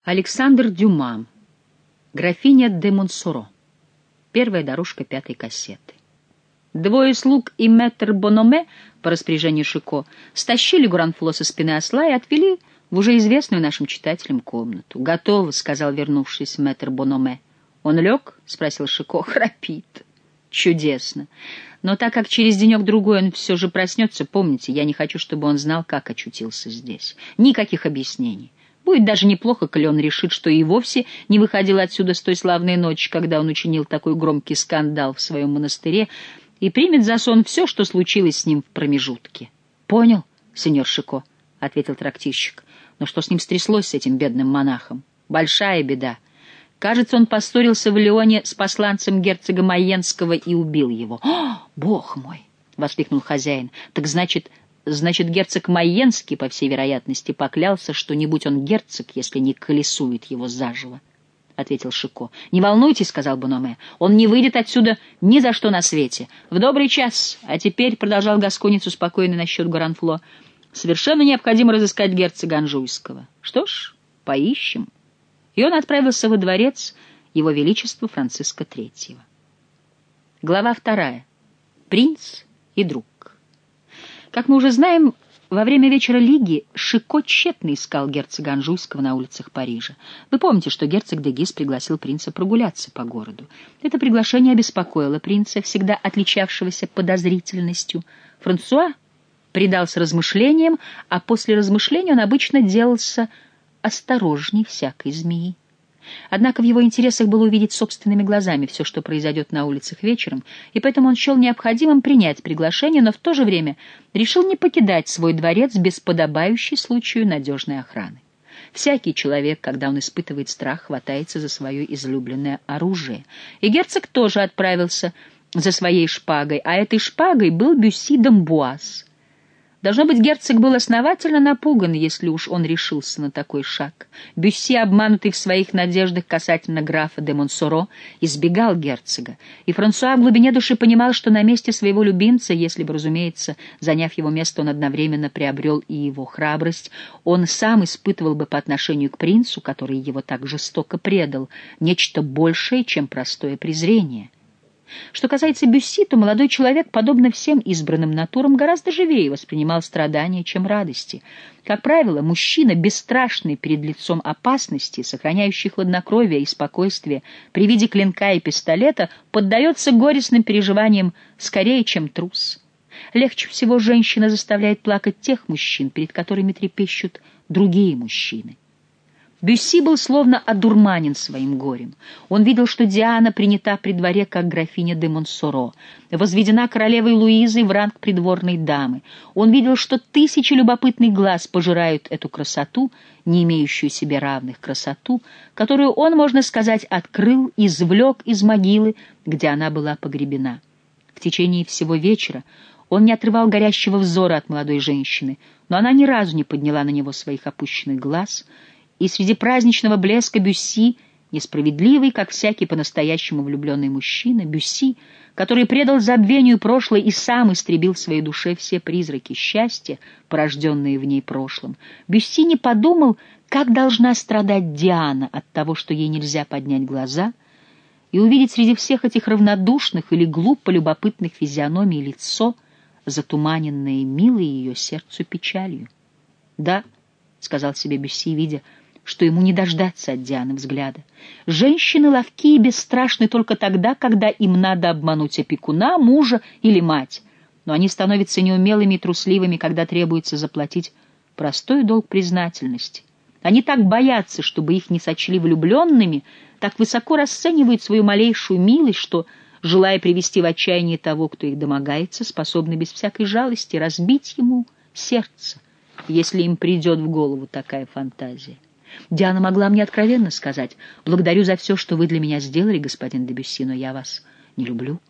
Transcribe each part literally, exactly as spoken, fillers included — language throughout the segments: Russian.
Александр Дюма. Графиня де Монсоро. Первая дорожка пятой кассеты. Двое слуг и мэтр Бономе, по распоряжению Шико, стащили Гуранфло со спины осла и отвели в уже известную нашим читателям комнату. «Готово», — сказал, вернувшись, мэтр Бономе. «Он лег?» — спросил Шико. «Храпит». «Чудесно. Но так как через денек-другой он все же проснется, помните, я не хочу, чтобы он знал, как очутился здесь. Никаких объяснений. Будет даже неплохо, коли он решит, что и вовсе не выходил отсюда с той славной ночи, когда он учинил такой громкий скандал в своем монастыре, и примет за сон все, что случилось с ним в промежутке». «Понял, сеньор Шико», — ответил трактирщик. «Но что с ним стряслось, с этим бедным монахом? Большая беда. Кажется, он поссорился в Лионе с посланцем герцога Майенского и убил его». «О, бог мой!» — воскликнул хозяин. «Так значит, значит, герцог Майенский, по всей вероятности, поклялся, что не будь он герцог, если не колесует его заживо», — ответил Шико. «Не волнуйтесь», — сказал Бономе, — «он не выйдет отсюда ни за что на свете. В добрый час. А теперь, — продолжал гасконец, успокоенный насчет Гуранфло, — совершенно необходимо разыскать герцога Анжуйского. Что ж, поищем». И он отправился во дворец Его Величества Франциска Третьего. Глава вторая. Принц и друг. Как мы уже знаем, во время вечера Лиги Шико тщетно искал герцога Анжуйского на улицах Парижа. Вы помните, что герцог де Гиз пригласил принца прогуляться по городу. Это приглашение обеспокоило принца, всегда отличавшегося подозрительностью. Франсуа предался размышлениям, а после размышления он обычно делался осторожней всякой змеи. Однако в его интересах было увидеть собственными глазами все, что произойдет на улицах вечером, и поэтому он счел необходимым принять приглашение, но в то же время решил не покидать свой дворец без подобающей случаю надежной охраны. Всякий человек, когда он испытывает страх, хватается за свое излюбленное оружие. И герцог тоже отправился за своей шпагой, а этой шпагой был Бюсси d'Амбуаз. Должно быть, герцог был основательно напуган, если уж он решился на такой шаг. Бюсси, обманутый в своих надеждах касательно графа де Монсоро, избегал герцога, и Франсуа в глубине души понимал, что на месте своего любимца, если бы, разумеется, заняв его место, он одновременно приобрел и его храбрость, он сам испытывал бы по отношению к принцу, который его так жестоко предал, нечто большее, чем простое презрение. Что касается Бюсси, то молодой человек, подобно всем избранным натурам, гораздо живее воспринимал страдания, чем радости. Как правило, мужчина, бесстрашный перед лицом опасности, сохраняющий хладнокровие и спокойствие при виде клинка и пистолета, поддается горестным переживаниям скорее, чем трус. Легче всего женщина заставляет плакать тех мужчин, перед которыми трепещут другие мужчины. Бюсси был словно одурманен своим горем. Он видел, что Диана принята при дворе как графиня де Монсоро, возведена королевой Луизой в ранг придворной дамы. Он видел, что тысячи любопытных глаз пожирают эту красоту, не имеющую себе равных красоту, которую он, можно сказать, открыл, извлек из могилы, где она была погребена. В течение всего вечера он не отрывал горящего взора от молодой женщины, но она ни разу не подняла на него своих опущенных глаз, и среди праздничного блеска Бюсси, несправедливый, как всякий по-настоящему влюбленный мужчина, Бюсси, который предал забвению прошлое и сам истребил в своей душе все призраки счастья, порожденные в ней прошлым, Бюсси не подумал, как должна страдать Диана от того, что ей нельзя поднять глаза и увидеть среди всех этих равнодушных или глупо любопытных физиономий лицо, затуманенное милой ее сердцу печалью. «Да», — сказал себе Бюсси, видя, что ему не дождаться от Дианы взгляда. Женщины ловки и бесстрашны только тогда, когда им надо обмануть опекуна, мужа или мать, но они становятся неумелыми и трусливыми, когда требуется заплатить простой долг признательности. Они так боятся, чтобы их не сочли влюбленными, так высоко расценивают свою малейшую милость, что, желая привести в отчаяние того, кто их домогается, способны без всякой жалости разбить ему сердце, если им придет в голову такая фантазия. Диана могла мне откровенно сказать: «Благодарю за все, что вы для меня сделали, господин де Бюсси, но я вас не люблю.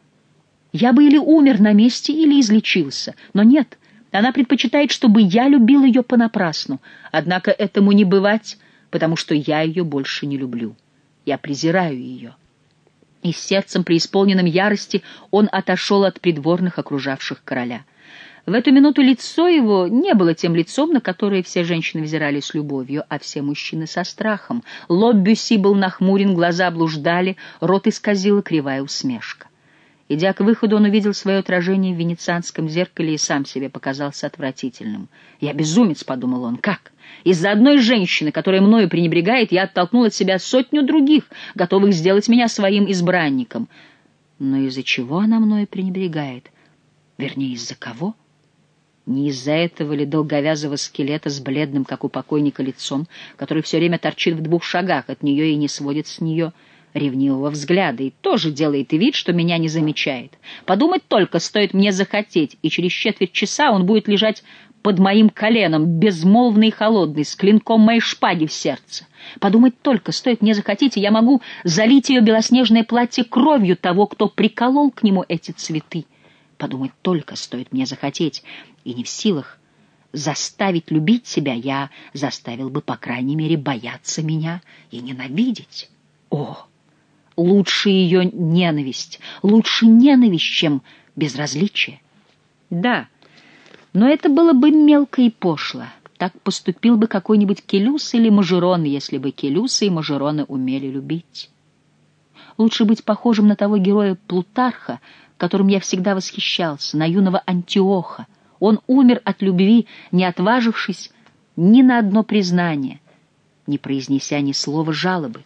Я бы или умер на месте, или излечился, но нет, она предпочитает, чтобы я любил ее понапрасну. Однако этому не бывать, потому что я ее больше не люблю. Я презираю ее». И с сердцем, преисполненным ярости, он отошел от придворных, окружавших короля. В эту минуту лицо его не было тем лицом, на которое все женщины взирали с любовью, а все мужчины со страхом. Лоб Бюсси был нахмурен, глаза блуждали, рот исказила кривая усмешка. Идя к выходу, он увидел свое отражение в венецианском зеркале и сам себе показался отвратительным. «Я безумец», — подумал он, — «как? Из-за одной женщины, которая мною пренебрегает, я оттолкнул от себя сотню других, готовых сделать меня своим избранником. Но из-за чего она мною пренебрегает? Вернее, из-за кого? Не из-за этого ли долговязого скелета с бледным, как у покойника, лицом, который все время торчит в двух шагах от нее и не сводит с нее ревнивого взгляда, и тоже делает вид, что меня не замечает? Подумать только, стоит мне захотеть, и через четверть часа он будет лежать под моим коленом, безмолвный и холодный, с клинком моей шпаги в сердце. Подумать только, стоит мне захотеть, и я могу залить ее белоснежное платье кровью того, кто приколол к нему эти цветы. Подумать только, стоит мне захотеть, и не в силах заставить любить себя, я заставил бы, по крайней мере, бояться меня и ненавидеть. О! Лучше ее ненависть, лучше ненависть, чем безразличие. Да, но это было бы мелко и пошло. Так поступил бы какой-нибудь Келюс или Мажерон, если бы Келюсы и Мажероны умели любить. Лучше быть похожим на того героя Плутарха, которым я всегда восхищался, на юного Антиоха. Он умер от любви, не отважившись ни на одно признание, не произнеся ни слова жалобы.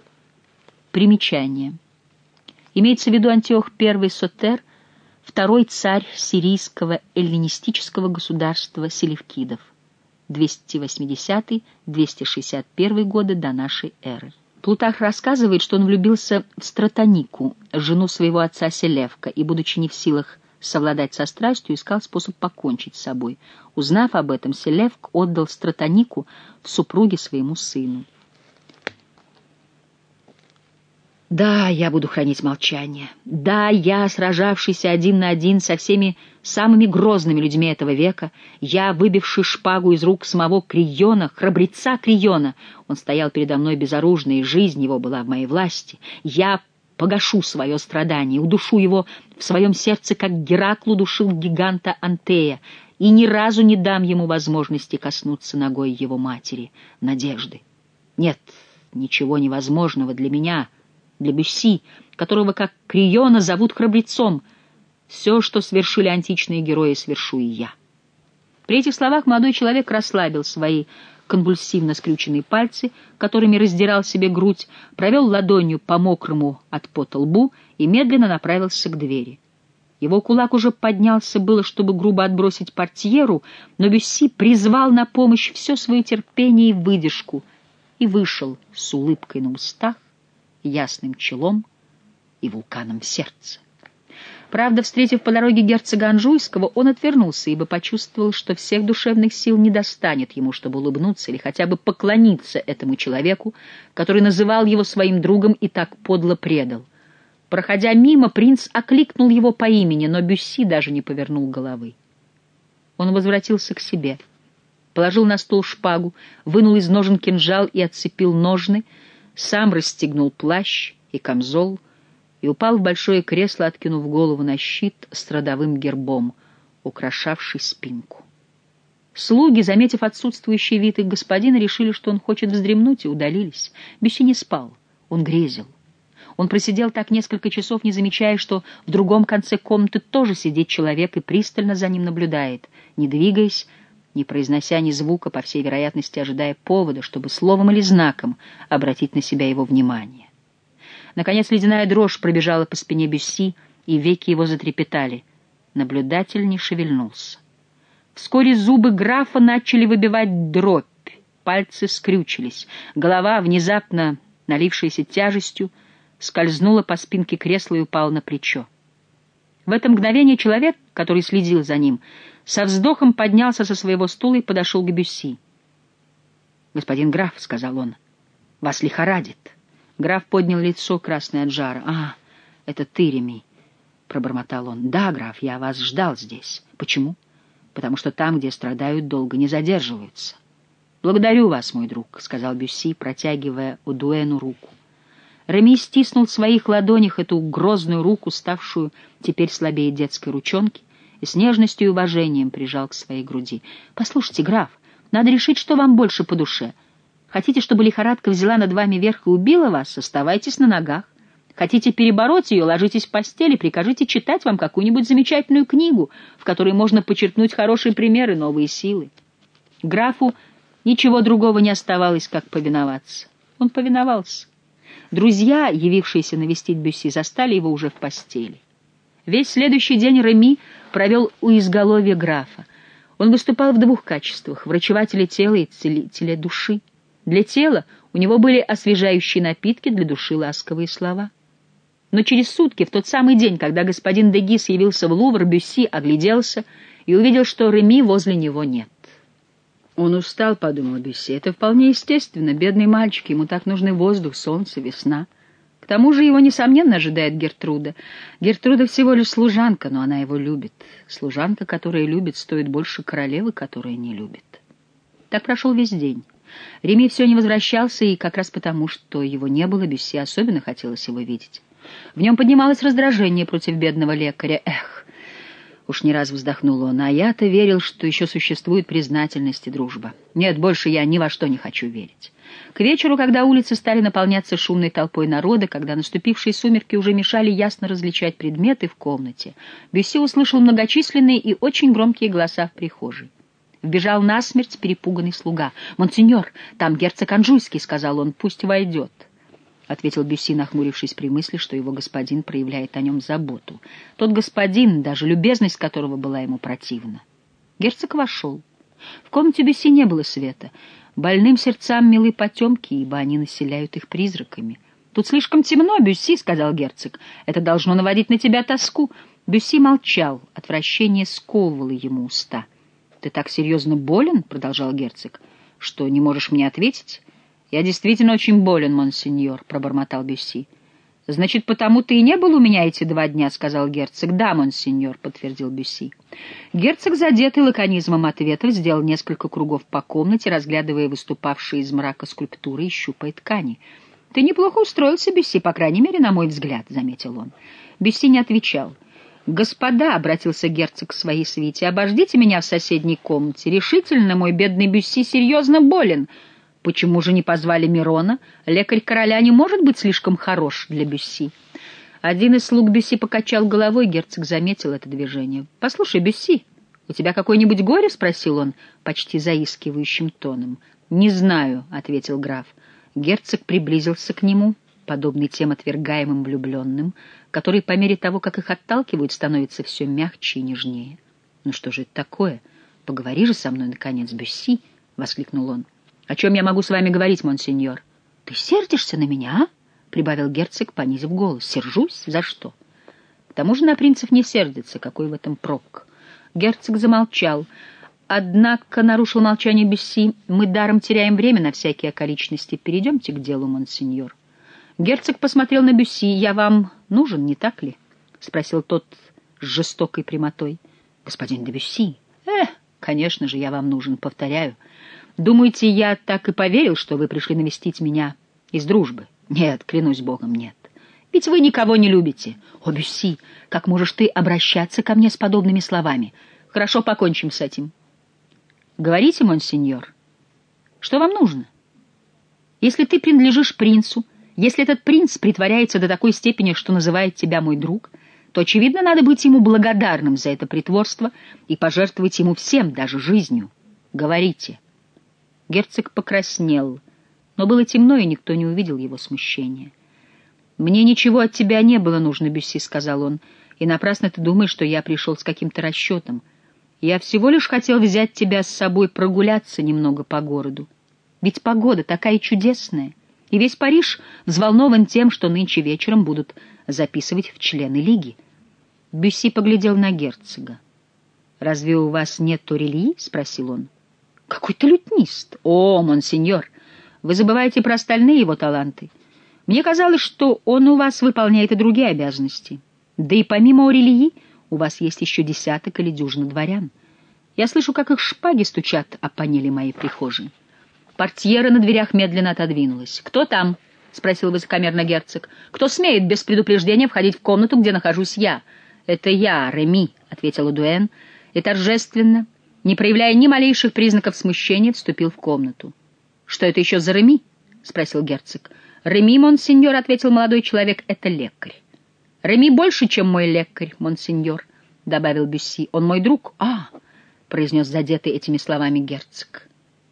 Примечание. Имеется в виду Антиох I Сотер, второй царь сирийского эллинистического государства селевкидов, двести восьмидесятый — двести шестьдесят первый годы до нашей эры. Плутарх рассказывает, что он влюбился в Стратонику, жену своего отца Селевка, и, будучи не в силах совладать со страстью, искал способ покончить с собой. Узнав об этом, Селевк отдал Стратонику в супруги своему сыну. Да, я буду хранить молчание. Да, я, сражавшийся один на один со всеми самыми грозными людьми этого века, я, выбивший шпагу из рук самого Криона, храбреца Криона, он стоял передо мной безоружный, и жизнь его была в моей власти. Я погашу свое страдание, удушу его в своем сердце, как Геракл удушил гиганта Антея, и ни разу не дам ему возможности коснуться ногой его матери, Надежды. Нет ничего невозможного для меня, для Бюсси, которого, как Криона, зовут храбрецом. Все, что свершили античные герои, свершу и я. При этих словах молодой человек расслабил свои конвульсивно скрюченные пальцы, которыми раздирал себе грудь, провел ладонью по мокрому от пота лбу и медленно направился к двери. Его кулак уже поднялся было, чтобы грубо отбросить портьеру, но Бюсси призвал на помощь все свое терпение и выдержку и вышел с улыбкой на устах, ясным челом и вулканом в сердце. Правда, встретив по дороге герцога Анжуйского, он отвернулся, ибо почувствовал, что всех душевных сил не достанет ему, чтобы улыбнуться или хотя бы поклониться этому человеку, который называл его своим другом и так подло предал. Проходя мимо, принц окликнул его по имени, но Бюсси даже не повернул головы. Он возвратился к себе, положил на стол шпагу, вынул из ножен кинжал и отцепил ножны, сам расстегнул плащ и камзол и упал в большое кресло, откинув голову на щит с родовым гербом, украшавший спинку. Слуги, заметив отсутствующий вид их господина, решили, что он хочет вздремнуть, и удалились. Бюсси не спал, он грезил. Он просидел так несколько часов, не замечая, что в другом конце комнаты тоже сидит человек и пристально за ним наблюдает, не двигаясь, не произнося ни звука, по всей вероятности ожидая повода, чтобы словом или знаком обратить на себя его внимание. Наконец ледяная дрожь пробежала по спине Бюсси, и веки его затрепетали. Наблюдатель не шевельнулся. Вскоре зубы графа начали выбивать дробь, пальцы скрючились, голова, внезапно налившаяся тяжестью, скользнула по спинке кресла и упала на плечо. В это мгновение человек, который следил за ним, со вздохом поднялся со своего стула и подошел к Бюсси. «Господин граф», — сказал он, — «вас лихорадит». Граф поднял лицо, красное от жара. «А, это ты, Реми», — пробормотал он. «Да, граф, я вас ждал здесь». «Почему?» «Потому что там, где страдают, долго не задерживаются». «Благодарю вас, мой друг», — сказал Бюсси, протягивая Одуэну руку. Реми стиснул в своих ладонях эту грозную руку, ставшую теперь слабее детской ручонки, и с нежностью и уважением прижал к своей груди. «Послушайте, граф, надо решить, что вам больше по душе. Хотите, чтобы лихорадка взяла над вами верх и убила вас? Оставайтесь на ногах. Хотите перебороть ее, ложитесь в постель и прикажите читать вам какую-нибудь замечательную книгу, в которой можно почерпнуть хорошие примеры, новые силы». Графу ничего другого не оставалось, как повиноваться. Он повиновался. Друзья, явившиеся навестить Бюсси, застали его уже в постели. Весь следующий день Реми провел у изголовья графа. Он выступал в двух качествах — врачевателя тела и целителя души. Для тела у него были освежающие напитки, для души — ласковые слова. Но через сутки, в тот самый день, когда господин де Гис явился в Лувр, Бюсси огляделся и увидел, что Реми возле него нет. «Он устал», — подумал Бюсси. «Это вполне естественно. Бедный мальчик, ему так нужны воздух, солнце, весна. К тому же его, несомненно, ожидает Гертруда. Гертруда всего лишь служанка, но она его любит. Служанка, которая любит, стоит больше королевы, которая не любит». Так прошел весь день. Реми все не возвращался, и как раз потому, что его не было, Бюсси особенно хотелось его видеть. В нем поднималось раздражение против бедного лекаря. «Эх!» — уж не раз вздохнул он. «А я-то верил, что еще существует признательность и дружба. Нет, больше я ни во что не хочу верить». К вечеру, когда улицы стали наполняться шумной толпой народа, когда наступившие сумерки уже мешали ясно различать предметы в комнате, Бюсси услышал многочисленные и очень громкие голоса в прихожей. Вбежал насмерть перепуганный слуга. «Монсеньор, там герцог Анжуйский», — сказал он, — «пусть войдет», — ответил Бюсси, нахмурившись при мысли, что его господин проявляет о нем заботу. Тот господин, даже любезность которого была ему противна. Герцог вошел. В комнате Бюсси не было света. Больным сердцам милы потемки, ибо они населяют их призраками. «Тут слишком темно, Бюсси», — сказал герцог. «Это должно наводить на тебя тоску». Бюсси молчал, отвращение сковывало ему уста. «Ты так серьезно болен?» — продолжал герцог. «Что, не можешь мне ответить?» «Я действительно очень болен, монсеньор», — пробормотал Бюсси. «Значит, потому ты и не был у меня эти два дня», — сказал герцог. «Да, монсеньор», — подтвердил Бюсси. Герцог, задетый лаконизмом ответов, сделал несколько кругов по комнате, разглядывая выступавшие из мрака скульптуры и щупая ткани. «Ты неплохо устроился, Бюсси, по крайней мере, на мой взгляд», — заметил он. Бюсси не отвечал. «Господа», — обратился герцог к своей свите, — «обождите меня в соседней комнате. Решительно, мой бедный Бюсси серьезно болен». «Почему же не позвали Мирона? Лекарь короля не может быть слишком хорош для Бюсси». Один из слуг Бюсси покачал головой, герцог заметил это движение. «Послушай, Бюсси, у тебя какое-нибудь горе?» — спросил он почти заискивающим тоном. «Не знаю», — ответил граф. Герцог приблизился к нему, подобный тем отвергаемым влюбленным, которые по мере того, как их отталкивают, становятся все мягче и нежнее. «Ну что же это такое? Поговори же со мной, наконец, Бюсси!» — воскликнул он. «О чем я могу с вами говорить, монсеньор?» «Ты сердишься на меня, а?» — прибавил герцог, понизив голос. «Сержусь? За что?» «К тому же на принцев не сердится. Какой в этом прок?» Герцог замолчал. «Однако, — нарушил молчание Бюсси, — мы даром теряем время на всякие околичности. Перейдемте к делу, монсеньор». Герцог посмотрел на Бюсси. «Я вам нужен, не так ли?» — спросил тот с жестокой прямотой. «Господин де Бюсси, э, конечно же, я вам нужен, повторяю. Думаете, я так и поверил, что вы пришли навестить меня из дружбы? Нет, клянусь богом, нет. Ведь вы никого не любите. О, Бюсси, как можешь ты обращаться ко мне с подобными словами? Хорошо, покончим с этим. Говорите, монсеньор, что вам нужно? Если ты принадлежишь принцу, если этот принц притворяется до такой степени, что называет тебя мой друг, то, очевидно, надо быть ему благодарным за это притворство и пожертвовать ему всем, даже жизнью. Говорите». Герцог покраснел, но было темно, и никто не увидел его смущения. «Мне ничего от тебя не было нужно, Бюсси», — сказал он, — «и напрасно ты думаешь, что я пришел с каким-то расчетом. Я всего лишь хотел взять тебя с собой прогуляться немного по городу. Ведь погода такая чудесная, и весь Париж взволнован тем, что нынче вечером будут записывать в члены лиги». Бюсси поглядел на герцога. «Разве у вас нет Торельи?» — спросил он. «Какой-то лютнист! О, монсеньор, вы забываете про остальные его таланты. Мне казалось, что он у вас выполняет и другие обязанности. Да и помимо Орелии у вас есть еще десяток или дюжина дворян. Я слышу, как их шпаги стучат о панели моей прихожей». Портьера на дверях медленно отодвинулась. «Кто там?» — спросил высокомерно герцог. «Кто смеет без предупреждения входить в комнату, где нахожусь я?» «Это я, Реми», — ответил Одуэн, и торжественно, не проявляя ни малейших признаков смущения, вступил в комнату. «Что это еще за Реми?» — спросил герцог. «Реми, монсеньор», — ответил молодой человек, — «это лекарь». «Реми больше, чем мой лекарь, монсеньор», — добавил Бюсси. «Он мой друг». «А», — произнес задетый этими словами герцог.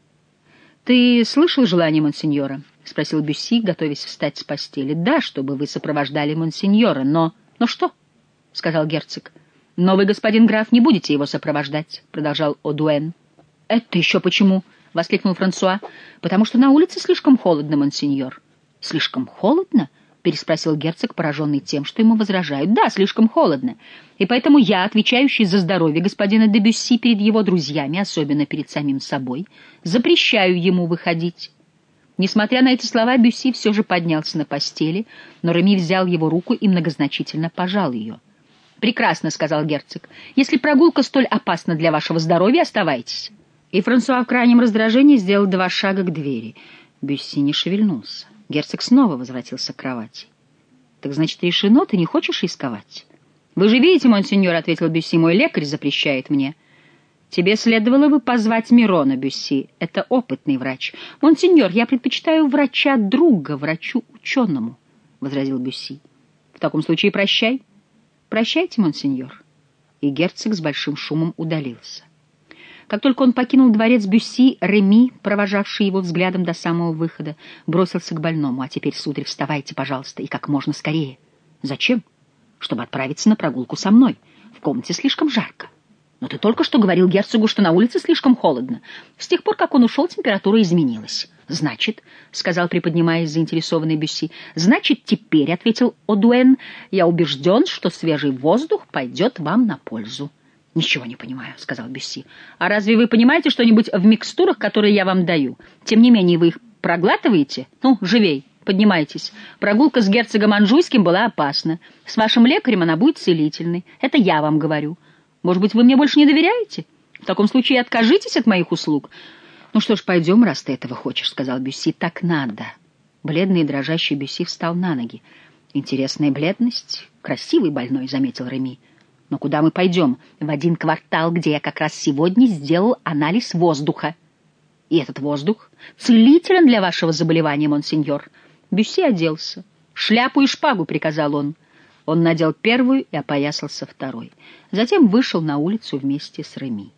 «Ты слышал желание монсеньора?» — спросил Бюсси, готовясь встать с постели. «Да, чтобы вы сопровождали монсеньора, но...» «Но что?» — сказал герцог. «Но вы, господин граф, не будете его сопровождать», — продолжал Одуэн. «Это еще почему?» — воскликнул Франсуа. «Потому что на улице слишком холодно, монсеньор». «Слишком холодно?» — переспросил герцог, пораженный тем, что ему возражают. «Да, слишком холодно. И поэтому я, отвечающий за здоровье господина де Бюсси перед его друзьями, особенно перед самим собой, запрещаю ему выходить». Несмотря на эти слова, Бюсси все же поднялся на постели, но Реми взял его руку и многозначительно пожал ее. «Прекрасно», — сказал герцог. «Если прогулка столь опасна для вашего здоровья, оставайтесь». И Франсуа в крайнем раздражении сделал два шага к двери. Бюсси не шевельнулся. Герцог снова возвратился к кровати. «Так значит, решено, ты не хочешь рисковать?» «Вы же видите, монсеньор», — ответил Бюсси, — «мой лекарь запрещает мне». «Тебе следовало бы позвать Мирона, Бюсси. Это опытный врач». «Монсеньор, я предпочитаю врача друга, врачу-ученому», — возразил Бюсси. «В таком случае прощай». «Прощайте, монсеньор». И герцог с большим шумом удалился. Как только он покинул дворец Бюсси, Реми, провожавший его взглядом до самого выхода, бросился к больному. «А теперь, сударь, вставайте, пожалуйста, и как можно скорее». «Зачем?» «Чтобы отправиться на прогулку со мной. В комнате слишком жарко». «Но ты только что говорил герцогу, что на улице слишком холодно. С тех пор, как он ушел, температура изменилась». «Значит», — сказал, приподнимаясь заинтересованный Бюсси, — «значит, теперь, — ответил Одуэн, — я убежден, что свежий воздух пойдет вам на пользу». «Ничего не понимаю», — сказал Бюсси. «А разве вы понимаете что-нибудь в микстурах, которые я вам даю? Тем не менее, вы их проглатываете? Ну, живей, поднимайтесь. Прогулка с герцогом Анжуйским была опасна. С вашим лекарем она будет целительной. Это я вам говорю. Может быть, вы мне больше не доверяете? В таком случае откажитесь от моих услуг». «Ну что ж, пойдем, раз ты этого хочешь», — сказал Бюсси. «Так надо». Бледный и дрожащий Бюсси встал на ноги. «Интересная бледность. Красивый больной», — заметил Реми. «Но куда мы пойдем? В один квартал, где я как раз сегодня сделал анализ воздуха». «И этот воздух целителен для вашего заболевания, монсеньор». Бюсси оделся. «Шляпу и шпагу», — приказал он. Он надел первую и опоясался второй. Затем вышел на улицу вместе с Реми.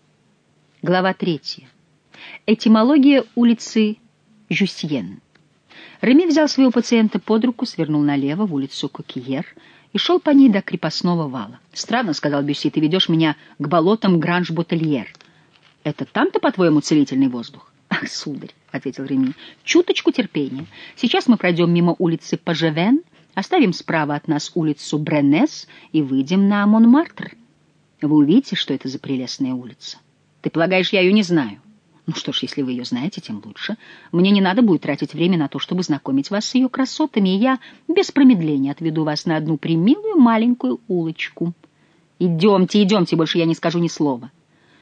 Глава третья. Этимология улицы Жюсьен. Реми взял своего пациента под руку, свернул налево в улицу Кокиер и шел по ней до крепостного вала. «Странно, — сказал Бюсси, — ты ведешь меня к болотам Гранж-Ботельер. Это там-то, по-твоему, целительный воздух?» «Ах, сударь, — ответил Реми, — чуточку терпения. Сейчас мы пройдем мимо улицы Пажевен, оставим справа от нас улицу Бренес и выйдем на Монмартр. Вы увидите, что это за прелестная улица. Ты полагаешь, я ее не знаю? Ну что ж, если вы ее знаете, тем лучше. Мне не надо будет тратить время на то, чтобы знакомить вас с ее красотами, и я без промедления отведу вас на одну примилую маленькую улочку. Идемте, идемте, больше я не скажу ни слова».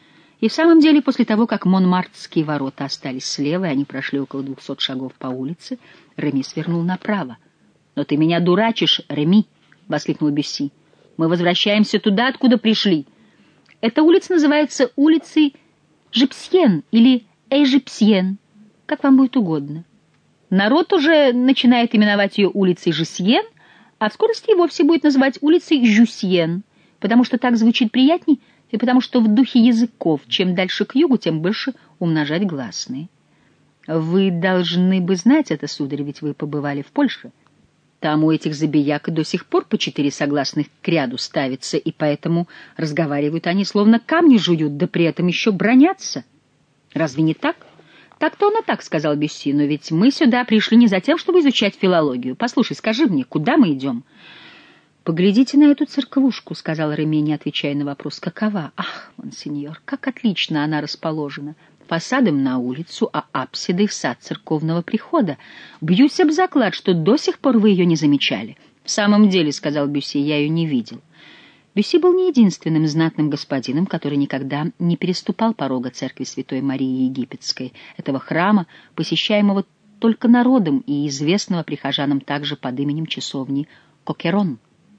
И в самом деле, после того, как Монмартрские ворота остались слева, и они прошли около двухсот шагов по улице, Реми свернул направо. «Но ты меня дурачишь, Реми!» — воскликнул Бюсси. «Мы возвращаемся туда, откуда пришли. Эта улица называется улицей Жипсьен или Эжипсьен, как вам будет угодно. Народ уже начинает именовать ее улицей Жюсьен, а в скорости и вовсе будет называть улицей Жюсьен, потому что так звучит приятней, и потому что в духе языков чем дальше к югу, тем больше умножать гласные. Вы должны бы знать это, сударь, ведь вы побывали в Польше. Там у этих забияк до сих пор по четыре согласных к ряду ставятся, и поэтому разговаривают они, словно камни жуют, да при этом еще бронятся. Разве не так? Так-то он и так, — сказал Бюсси, — но ведь мы сюда пришли не за тем, чтобы изучать филологию. Послушай, скажи мне, куда мы идем? «Поглядите на эту церквушку», — сказал Реми, не отвечая на вопрос. «Какова? Ах, монсеньор, как отлично она расположена! Фасадом на улицу, а апсидой в сад церковного прихода. Бьюсь об заклад, что до сих пор вы ее не замечали». «В самом деле, — сказал Бюсси, — я ее не видел». Бюсси был не единственным знатным господином, который никогда не переступал порога церкви Святой Марии Египетской, этого храма, посещаемого только народом и известного прихожанам также под именем часовни Кокерон.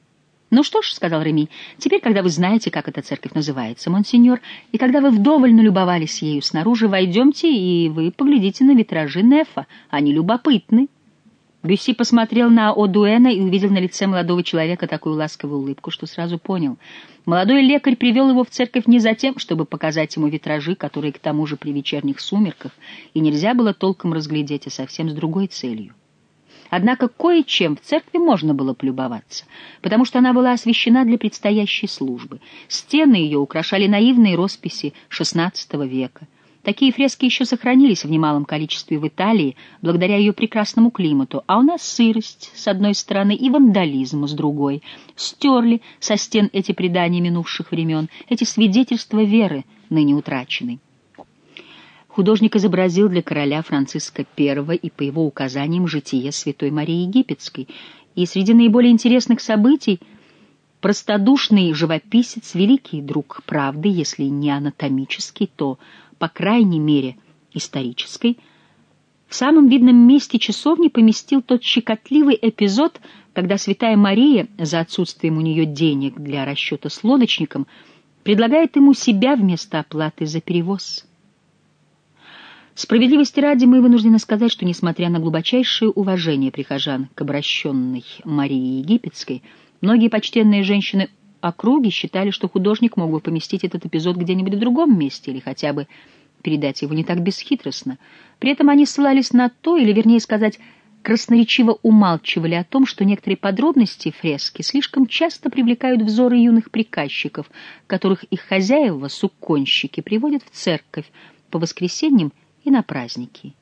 «Ну что ж», — сказал Реми, — «теперь, когда вы знаете, как эта церковь называется, монсеньор, и когда вы вдоволь налюбовались ею снаружи, войдемте, и вы поглядите на витражи Нефа. Они любопытны». Бюсси посмотрел на Одуэна и увидел на лице молодого человека такую ласковую улыбку, что сразу понял. Молодой лекарь привел его в церковь не за тем, чтобы показать ему витражи, которые к тому же при вечерних сумерках и нельзя было толком разглядеть, а совсем с другой целью. Однако кое-чем в церкви можно было полюбоваться, потому что она была освящена для предстоящей службы. Стены ее украшали наивные росписи шестнадцатого века. Такие фрески еще сохранились в немалом количестве в Италии, благодаря ее прекрасному климату, а у нас сырость с одной стороны и вандализм с другой. Стерли со стен эти предания минувших времен, эти свидетельства веры, ныне утраченной. Художник изобразил для короля Франциска Первого и по его указаниям житие святой Марии Египетской, и среди наиболее интересных событий простодушный живописец, великий друг правды, если не анатомический, то, по крайней мере, исторической, в самом видном месте часовни поместил тот щекотливый эпизод, когда святая Мария, за отсутствием у нее денег для расчета с лодочником, предлагает ему себя вместо оплаты за перевоз. Справедливости ради мы вынуждены сказать, что, несмотря на глубочайшее уважение прихожан к обращенной Марии Египетской, многие почтенные женщины округи считали, что художник мог бы поместить этот эпизод где-нибудь в другом месте или хотя бы передать его не так бесхитростно. При этом они ссылались на то, или, вернее сказать, красноречиво умалчивали о том, что некоторые подробности фрески слишком часто привлекают взоры юных приказчиков, которых их хозяева, суконщики, приводят в церковь по воскресеньям и на праздники.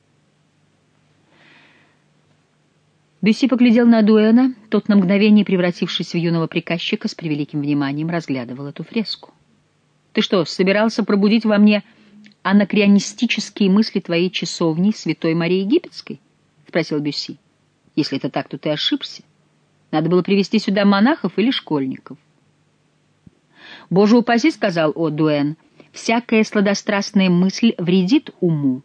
Бюсси поглядел на Дуэна, тот на мгновение, превратившись в юного приказчика, с превеликим вниманием разглядывал эту фреску. «Ты что, собирался пробудить во мне анакреонистические мысли твоей часовни святой Марии Египетской?» — спросил Бюсси. «Если это так, то ты ошибся. Надо было привести сюда монахов или школьников». «Боже упаси», — сказал О Дуэн, — «всякая сладострастная мысль вредит уму».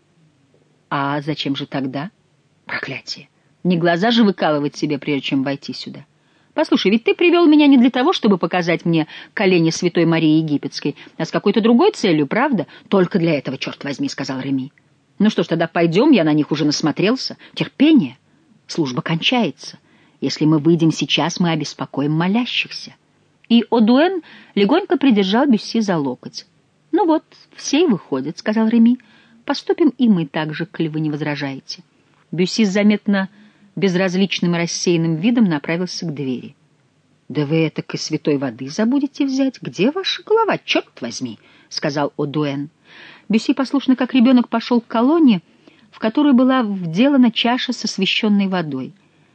«А зачем же тогда?» «Проклятие! Не глаза же выкалывать себе, прежде чем войти сюда. Послушай, ведь ты привел меня не для того, чтобы показать мне колени святой Марии Египетской, а с какой-то другой целью, правда? Только для этого, черт возьми», — сказал Реми. «Ну что ж, тогда пойдем, я на них уже насмотрелся. Терпение. Служба кончается. Если мы выйдем сейчас, мы обеспокоим молящихся». И Одуэн легонько придержал Бюсси за локоть. «Ну вот, все и выходят», — сказал Реми. «Поступим и мы так же, коли вы не возражаете». Бюсси с заметно безразличным и рассеянным видом направился к двери. «Да вы этак и святой воды забудете взять. Где ваша голова, черт возьми?» — сказал Одуэн. Бюсси послушно, как ребенок, пошел к колонне, в которую была вделана чаша с освященной водой.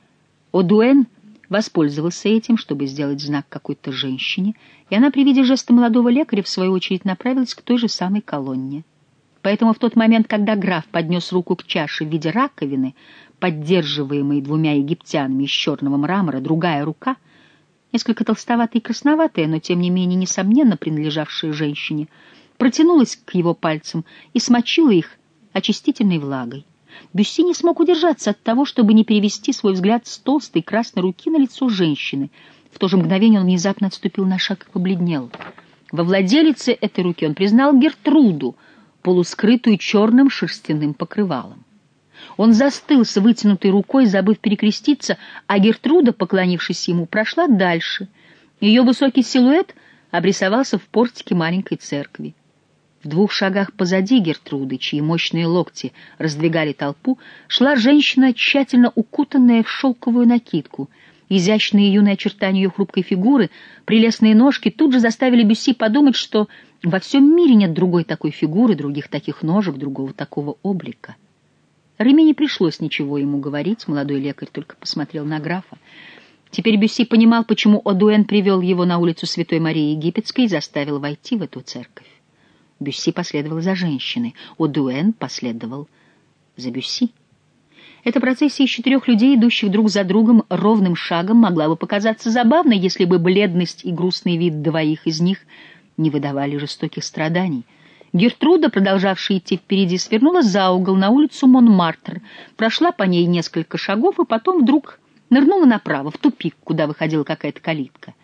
Одуэн воспользовался этим, чтобы сделать знак какой-то женщине, и она при виде жеста молодого лекаря, в свою очередь, направилась к той же самой колонне. Поэтому в тот момент, когда граф поднес руку к чаше в виде раковины, поддерживаемой двумя египтянами из черного мрамора, другая рука, несколько толстоватая и красноватая, но тем не менее несомненно принадлежавшая женщине, протянулась к его пальцам и смочила их очистительной влагой. Бюсси не смог удержаться от того, чтобы не перевести свой взгляд с толстой красной руки на лицо женщины. В то же мгновение он внезапно отступил на шаг и побледнел. Во владелице этой руки он признал Гертруду, полускрытую черным шерстяным покрывалом. Он застыл с вытянутой рукой, забыв перекреститься, а Гертруда, поклонившись ему, прошла дальше. Ее высокий силуэт обрисовался в портике маленькой церкви. В двух шагах позади Гертруды, чьи мощные локти раздвигали толпу, шла женщина, тщательно укутанная в шелковую накидку. Изящные юные очертания ее хрупкой фигуры, прелестные ножки тут же заставили Бюсси подумать, что во всем мире нет другой такой фигуры, других таких ножек, другого такого облика. Реми не пришлось ничего ему говорить, молодой лекарь только посмотрел на графа. Теперь Бюсси понимал, почему Одуэн привел его на улицу Святой Марии Египетской и заставил войти в эту церковь. Бюсси последовал за женщиной, Одуэн последовал за Бюсси. Эта процессия из четырех людей, идущих друг за другом ровным шагом, могла бы показаться забавной, если бы бледность и грустный вид двоих из них не выдавали жестоких страданий. Гертруда, продолжавшая идти впереди, свернула за угол на улицу Монмартр, прошла по ней несколько шагов и потом вдруг нырнула направо, в тупик, куда выходила какая-то калитка.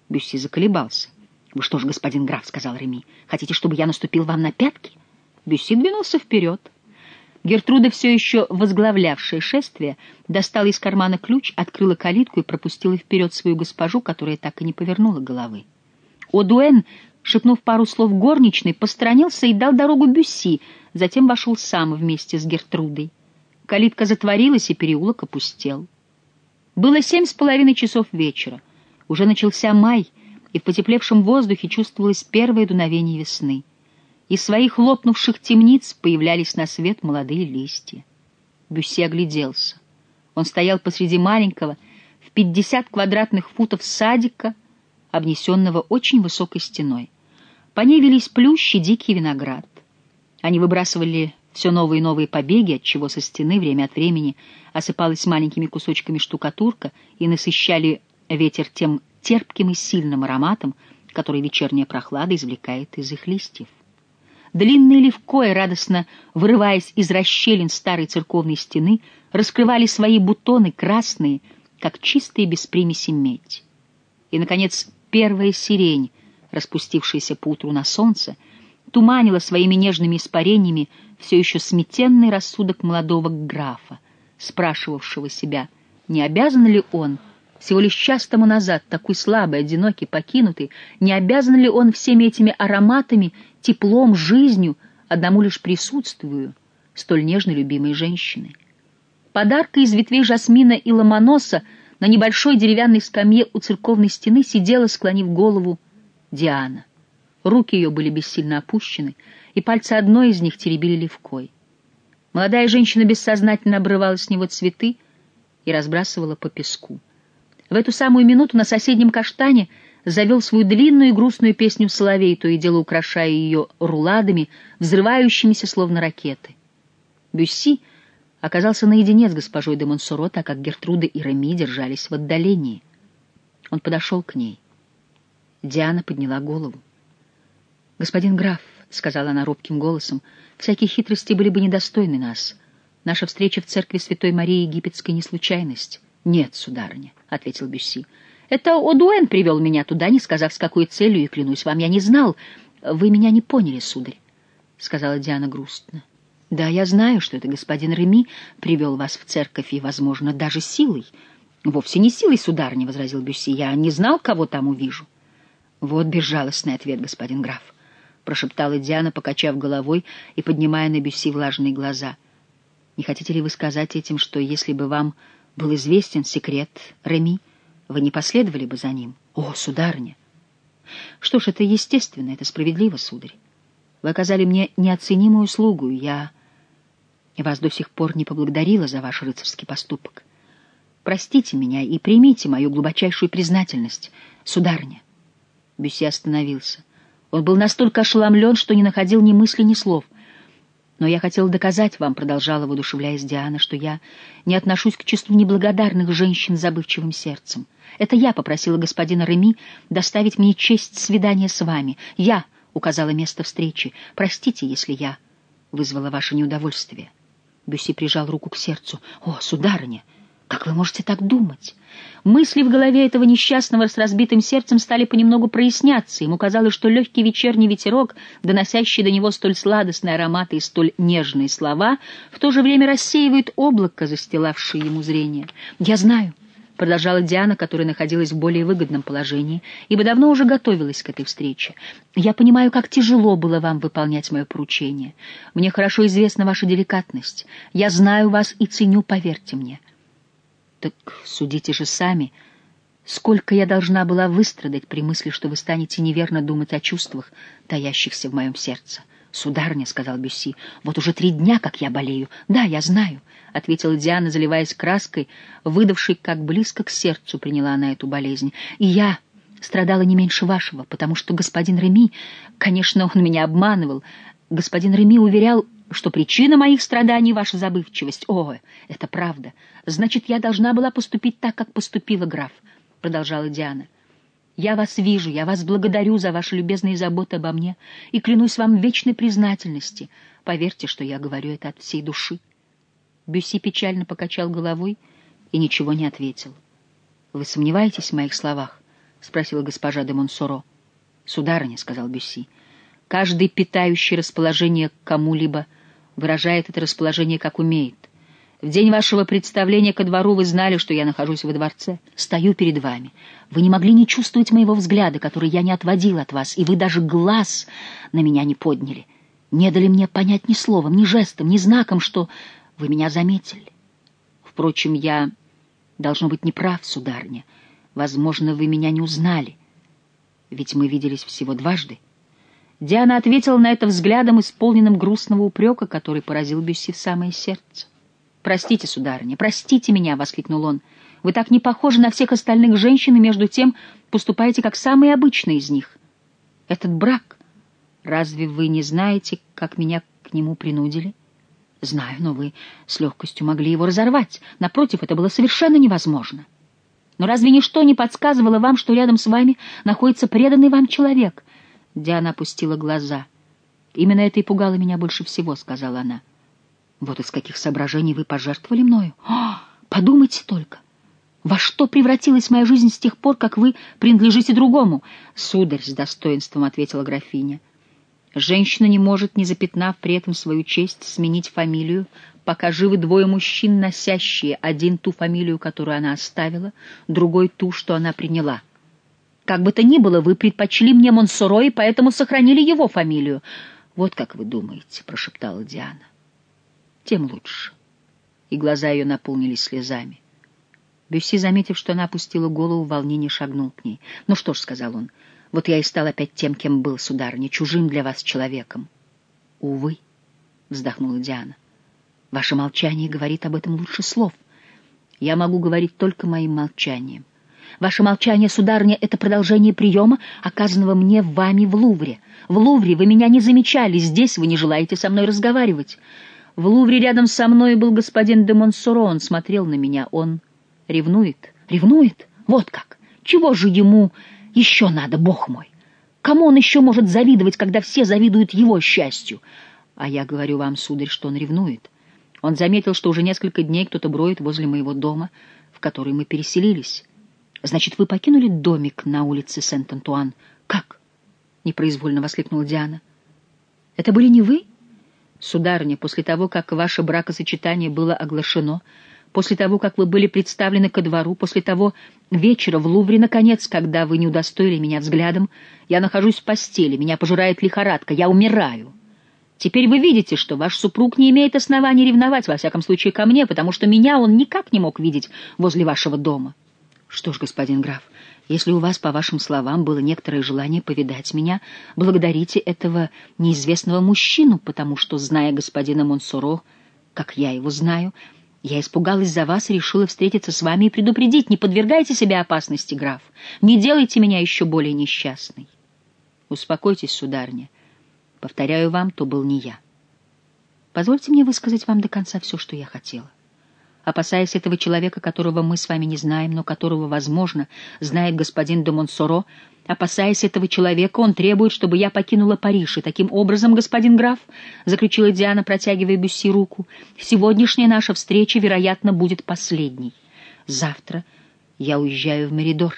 Бюсси заколебался. «Вы что ж, господин граф, — сказал Реми, — хотите, чтобы я наступил вам на пятки?» Бюсси двинулся вперед. Гертруда, все еще возглавлявшая шествие, достала из кармана ключ, открыла калитку и пропустила вперед свою госпожу, которая так и не повернула головы. Одуэн, шепнув пару слов горничной, посторонился и дал дорогу Бюсси, затем вошел сам вместе с Гертрудой. Калитка затворилась, и переулок опустел. Было семь с половиной часов вечера. Уже начался май, и в потеплевшем воздухе чувствовалось первое дуновение весны. Из своих лопнувших темниц появлялись на свет молодые листья. Бюсси огляделся. Он стоял посреди маленького, в пятьдесят квадратных футов садика, обнесенного очень высокой стеной. По ней велись плющ и дикий виноград. Они выбрасывали все новые и новые побеги, отчего со стены время от времени осыпалась маленькими кусочками штукатурка, и насыщали ветер тем терпким и сильным ароматом, который вечерняя прохлада извлекает из их листьев. Длинные левкои, радостно вырываясь из расщелин старой церковной стены, раскрывали свои бутоны, красные, как чистые без примеси медь. И, наконец, первая сирень, распустившаяся поутру на солнце, туманила своими нежными испарениями все еще сметенный рассудок молодого графа, спрашивавшего себя, не обязан ли он, всего лишь час тому назад, такой слабый, одинокий, покинутый, не обязан ли он всеми этими ароматами, теплом, жизнью, одному лишь присутствию столь нежно любимой женщины. Подарка из ветвей жасмина и ломоноса на небольшой деревянной скамье у церковной стены сидела, склонив голову, Диана. Руки ее были бессильно опущены, и пальцы одной из них теребили левкой. Молодая женщина бессознательно обрывала с него цветы и разбрасывала по песку. В эту самую минуту на соседнем каштане завел свою длинную и грустную песню соловей, то и дело украшая ее руладами, взрывающимися словно ракеты. Бюсси оказался наедине с госпожой де Монсоро, так как Гертруда и Реми держались в отдалении. Он подошел к ней. Диана подняла голову. «Господин граф, — сказала она робким голосом, — всякие хитрости были бы недостойны нас. Наша встреча в церкви Святой Марии Египетской не случайность». «Нет, сударыня, — ответил Бюсси, — это Одуэн привел меня туда, не сказав, с какой целью, и, клянусь вам, я не знал. Вы меня не поняли, сударь, — сказала Диана грустно. Да, я знаю, что это господин Реми привел вас в церковь, и, возможно, даже силой. Вовсе не силой, сударыня, — возразил Бюсси, — я не знал, кого там увижу. Вот безжалостный ответ, господин граф, — прошептала Диана, покачав головой и поднимая на Бюсси влажные глаза. Не хотите ли вы сказать этим, что если бы вам был известен секрет Реми, вы не последовали бы за ним? О, сударыня! Что ж, это естественно, это справедливо, сударь. Вы оказали мне неоценимую услугу, и я вас до сих пор не поблагодарила за ваш рыцарский поступок. Простите меня и примите мою глубочайшую признательность, сударыня. Бюсси остановился. Он был настолько ошеломлен, что не находил ни мысли, ни слов. «Но я хотела доказать вам, — продолжала, воодушевляясь Диана, — что я не отношусь к числу неблагодарных женщин с забывчивым сердцем. Это я попросила господина Реми доставить мне честь свидания с вами. Я указала место встречи. Простите, если я вызвала ваше неудовольствие». Бюсси прижал руку к сердцу. «О, сударыня, как вы можете так думать?» Мысли в голове этого несчастного с разбитым сердцем стали понемногу проясняться. Ему казалось, что легкий вечерний ветерок, доносящий до него столь сладостные ароматы и столь нежные слова, в то же время рассеивает облако, застилавшее ему зрение. «Я знаю», — продолжала Диана, которая находилась в более выгодном положении, ибо давно уже готовилась к этой встрече. «Я понимаю, как тяжело было вам выполнять мое поручение. Мне хорошо известна ваша деликатность. Я знаю вас и ценю, поверьте мне». Так судите же сами, сколько я должна была выстрадать при мысли, что вы станете неверно думать о чувствах, таящихся в моем сердце. «Сударыня, — сказал Бюсси, — вот уже три дня, как я болею». «Да, я знаю, — ответила Диана, заливаясь краской, выдавшей, как близко к сердцу приняла она эту болезнь. «И я страдала не меньше вашего, потому что господин Реми, конечно, он меня обманывал, господин Реми уверял, что причина моих страданий — ваша забывчивость. О, это правда. Значит, я должна была поступить так, как поступила, граф, — продолжала Диана. Я вас вижу, я вас благодарю за ваши любезные заботы обо мне и клянусь вам в вечной признательности. Поверьте, что я говорю это от всей души». Бюсси печально покачал головой и ничего не ответил. «Вы сомневаетесь в моих словах?» — спросила госпожа де Монсоро. «Сударыня», — сказал Бюсси, — «каждый, питающий расположение к кому-либо, выражает это расположение, как умеет. В день вашего представления ко двору вы знали, что я нахожусь во дворце. Стою перед вами. Вы не могли не чувствовать моего взгляда, который я не отводил от вас, и вы даже глаз на меня не подняли. Не дали мне понять ни словом, ни жестом, ни знаком, что вы меня заметили. Впрочем, я, должно быть, не прав, сударыня. Возможно, вы меня не узнали, ведь мы виделись всего дважды». Диана ответила на это взглядом, исполненным грустного упрека, который поразил Бюсси в самое сердце. «Простите, сударыня, простите меня!» — воскликнул он. «Вы так не похожи на всех остальных женщин, и между тем поступаете как самые обычные из них. Этот брак... Разве вы не знаете, как меня к нему принудили?» «Знаю, но вы с легкостью могли его разорвать. Напротив, это было совершенно невозможно. Но разве ничто не подсказывало вам, что рядом с вами находится преданный вам человек?» Диана опустила глаза. «Именно это и пугало меня больше всего», — сказала она. «Вот из каких соображений вы пожертвовали мною? О, подумайте только! Во что превратилась моя жизнь с тех пор, как вы принадлежите другому?» «Сударь», — с достоинством ответила графиня, — «женщина не может, не запятнав при этом свою честь, сменить фамилию, пока живы двое мужчин, носящие один ту фамилию, которую она оставила, другой ту, что она приняла. Как бы то ни было, вы предпочли мне Монсоро, и поэтому сохранили его фамилию». «Вот как вы думаете», — прошептала Диана. «Тем лучше». И глаза ее наполнились слезами. Бюсси, заметив, что она опустила голову, в волнении шагнул к ней. «Ну что ж», — сказал он, — «вот я и стал опять тем, кем был, сударыня, чужим для вас человеком». «Увы», — вздохнула Диана, — «ваше молчание говорит об этом лучше слов. Я могу говорить только моим молчанием. Ваше молчание, сударыня, — это продолжение приема, оказанного мне вами в Лувре. В Лувре вы меня не замечали, здесь вы не желаете со мной разговаривать. В Лувре рядом со мной был господин де Монсоро, он смотрел на меня, он ревнует. Ревнует? Вот как! Чего же ему еще надо, бог мой? Кому он еще может завидовать, когда все завидуют его счастью? А я говорю вам, сударь, что он ревнует. Он заметил, что уже несколько дней кто-то броет возле моего дома, в который мы переселились. Значит, вы покинули домик на улице Сент-Антуан? Как? Непроизвольно воскликнула Диана. Это были не вы? Сударыня, после того, как ваше бракосочетание было оглашено, после того, как вы были представлены ко двору, после того вечера в Лувре, наконец, когда вы не удостоили меня взглядом, я нахожусь в постели, меня пожирает лихорадка, я умираю. Теперь вы видите, что ваш супруг не имеет оснований ревновать, во всяком случае, ко мне, потому что меня он никак не мог видеть возле вашего дома. Что ж, господин граф, если у вас, по вашим словам, было некоторое желание повидать меня, благодарите этого неизвестного мужчину, потому что, зная господина Монсоро, как я его знаю, я испугалась за вас и решила встретиться с вами и предупредить. Не подвергайте себя опасности, граф. Не делайте меня еще более несчастной. Успокойтесь, сударыня. Повторяю вам, то был не я. Позвольте мне высказать вам до конца все, что я хотела. Опасаясь этого человека, которого мы с вами не знаем, но которого, возможно, знает господин де Монсоро, опасаясь этого человека, он требует, чтобы я покинула Париж. И таким образом, господин граф, — заключила Диана, протягивая Бюсси руку, — сегодняшняя наша встреча, вероятно, будет последней. Завтра я уезжаю в Меридор.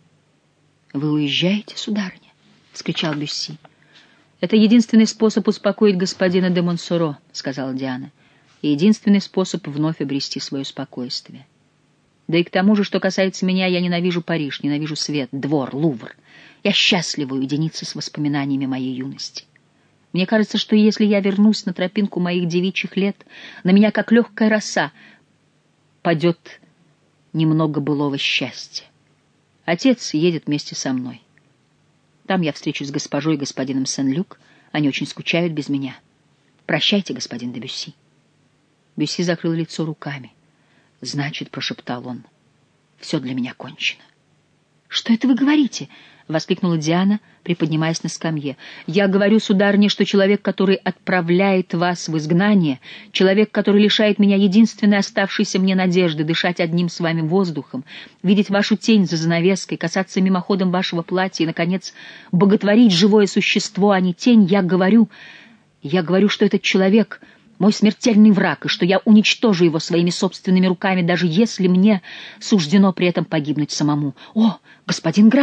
— Вы уезжаете, сударыня? — вскричал Бюсси. — Это единственный способ успокоить господина де Монсоро, — сказала Диана. И единственный способ вновь обрести свое спокойствие. Да и к тому же, что касается меня, я ненавижу Париж, ненавижу свет, двор, Лувр. Я счастлива уединиться с воспоминаниями моей юности. Мне кажется, что если я вернусь на тропинку моих девичьих лет, на меня, как легкая роса, падет немного былого счастья. Отец едет вместе со мной. Там я встречусь с госпожой и господином Сен-Люк. Они очень скучают без меня. Прощайте, господин де Бюсси. Бюсси закрыл лицо руками. «Значит, — прошептал он, — все для меня кончено». «Что это вы говорите?» — воскликнула Диана, приподнимаясь на скамье. «Я говорю, сударыня, что человек, который отправляет вас в изгнание, человек, который лишает меня единственной оставшейся мне надежды дышать одним с вами воздухом, видеть вашу тень за занавеской, касаться мимоходом вашего платья и, наконец, боготворить живое существо, а не тень, я говорю, я говорю, что этот человек — мой смертельный враг, и что я уничтожу его своими собственными руками, даже если мне суждено при этом погибнуть самому. О, господин граф,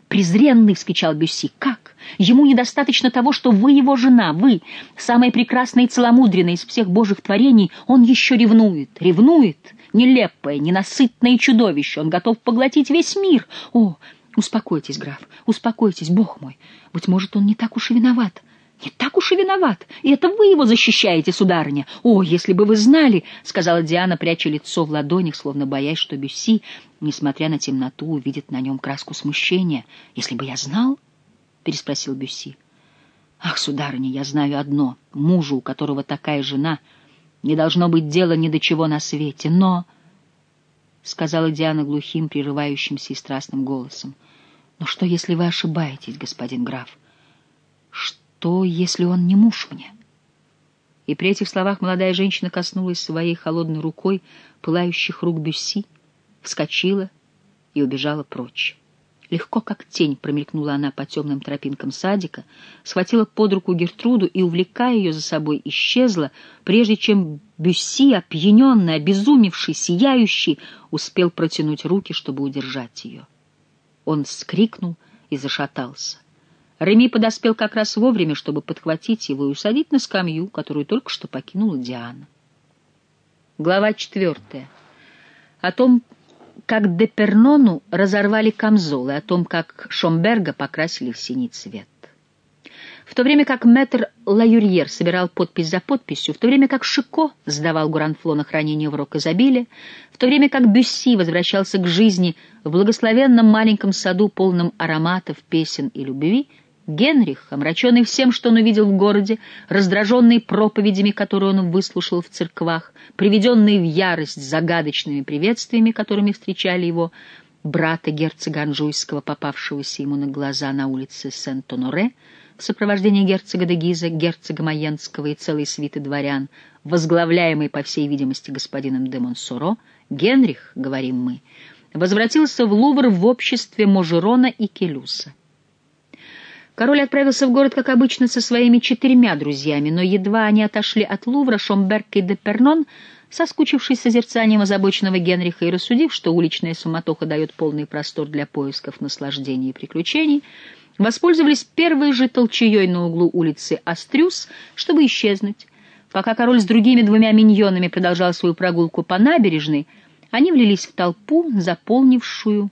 презренный!» — вскричал Бюсси. «Как? Ему недостаточно того, что вы его жена, вы, самая прекрасная и целомудренная из всех божьих творений, он еще ревнует, ревнует, нелепое, ненасытное чудовище, он готов поглотить весь мир. О, успокойтесь, граф, успокойтесь, бог мой, быть может, он не так уж и виноват». «Не так уж и виноват, и это вы его защищаете, сударыня. О, если бы вы знали!» — сказала Диана, пряча лицо в ладонях, словно боясь, что Бюсси, несмотря на темноту, увидит на нем краску смущения. «Если бы я знал?» — переспросил Бюсси. «Ах, сударыня, я знаю одно. Мужу, у которого такая жена, не должно быть дела ни до чего на свете. Но...» — сказала Диана глухим, прерывающимся и страстным голосом. «Но что, если вы ошибаетесь, господин граф? Что, если он не муж мне?» И при этих словах молодая женщина коснулась своей холодной рукой пылающих рук Бюсси, вскочила и убежала прочь. Легко, как тень, промелькнула она по темным тропинкам садика, схватила под руку Гертруду и, увлекая ее за собой, исчезла, прежде чем Бюсси, опьяненный, обезумевший, сияющий, успел протянуть руки, чтобы удержать ее. Он вскрикнул и зашатался. Реми подоспел как раз вовремя, чтобы подхватить его и усадить на скамью, которую только что покинула Диана. Глава четвертая. О том, как Депернону разорвали камзол, и о том, как Шомберга покрасили в синий цвет. В то время как мэтр Лаюрьер собирал подпись за подписью, в то время как Шико сдавал Гуранфло на хранение в Рок-Изобилие, в то время как Бюсси возвращался к жизни в благословенном маленьком саду, полном ароматов, песен и любви, Генрих, омраченный всем, что он увидел в городе, раздраженный проповедями, которые он выслушал в церквах, приведенный в ярость загадочными приветствиями, которыми встречали его брата герцога Анжуйского, попавшегося ему на глаза на улице Сент-Оноре, в сопровождении герцога де Гиза, герцога Майенского и целой свиты дворян, возглавляемый, по всей видимости, господином де Монсоро, Генрих, говорим мы, возвратился в Лувр в обществе Можерона и Келюса. Король отправился в город, как обычно, со своими четырьмя друзьями, но едва они отошли от Лувра, Шомберг и Депернон, соскучившись созерцанием озабоченного Генриха и рассудив, что уличная суматоха дает полный простор для поисков, наслаждений и приключений, воспользовались первой же толчеей на углу улицы Астрюс, чтобы исчезнуть. Пока король с другими двумя миньонами продолжал свою прогулку по набережной, они влились в толпу, заполнившую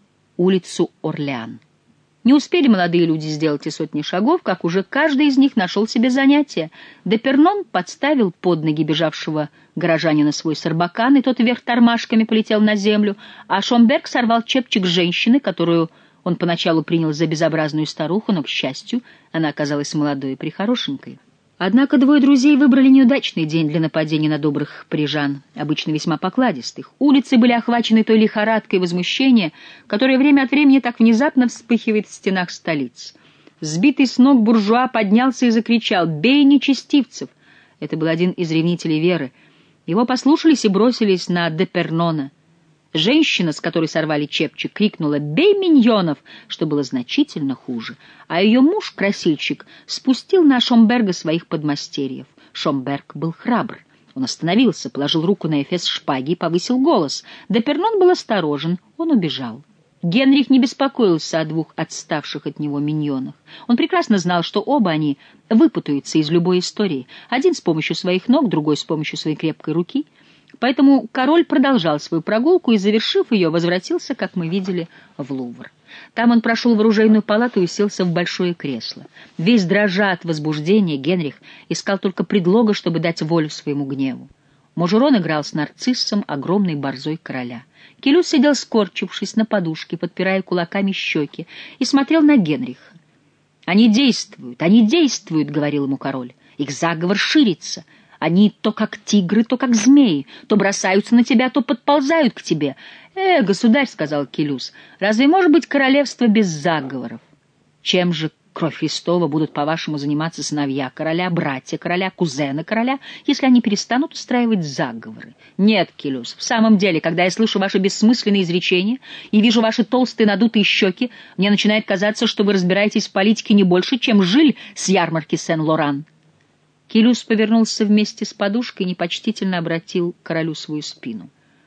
улицу Орлеан. Не успели молодые люди сделать и сотни шагов, как уже каждый из них нашел себе занятие. Депернон подставил под ноги бежавшего горожанина свой сарбакан, и тот вверх тормашками полетел на землю, а Шомберг сорвал чепчик женщины, которую он поначалу принял за безобразную старуху, но, к счастью, она оказалась молодой и прихорошенькой. Однако двое друзей выбрали неудачный день для нападения на добрых парижан, обычно весьма покладистых. Улицы были охвачены той лихорадкой возмущения, которая время от времени так внезапно вспыхивает в стенах столиц. Сбитый с ног буржуа поднялся и закричал: «Бей нечестивцев!» Это был один из ревнителей Веры. Его послушались и бросились на Депернона. Женщина, с которой сорвали чепчик, крикнула «Бей миньонов!», что было значительно хуже, а ее муж, красильщик, спустил на Шомберга своих подмастерьев. Шомберг был храбр. Он остановился, положил руку на эфес шпаги и повысил голос. Депернон был осторожен, он убежал. Генрих не беспокоился о двух отставших от него миньонах. Он прекрасно знал, что оба они выпутаются из любой истории, один с помощью своих ног, другой с помощью своей крепкой руки. Поэтому король продолжал свою прогулку и, завершив ее, возвратился, как мы видели, в Лувр. Там он прошел в оружейную палату и уселся в большое кресло. Весь дрожа от возбуждения, Генрих искал только предлога, чтобы дать волю своему гневу. Можерон играл с нарциссом, огромной борзой короля. Келюс сидел скорчившись на подушке, подпирая кулаками щеки, и смотрел на Генриха. «Они действуют, они действуют», — говорил ему король. «Их заговор ширится. Они то как тигры, то как змеи, то бросаются на тебя, то подползают к тебе». «Э, государь», — сказал Келюс, — «разве может быть королевство без заговоров? Чем же, кровь Христова, будут, по-вашему, заниматься сыновья короля, братья короля, кузены короля, если они перестанут устраивать заговоры? Нет, Келюс, в самом деле, когда я слышу ваши бессмысленные изречения и вижу ваши толстые надутые щеки, мне начинает казаться, что вы разбираетесь в политике не больше, чем Жиль с ярмарки Сен-Лоран». Келюс повернулся вместе с подушкой и непочтительно обратил к королю свою спину.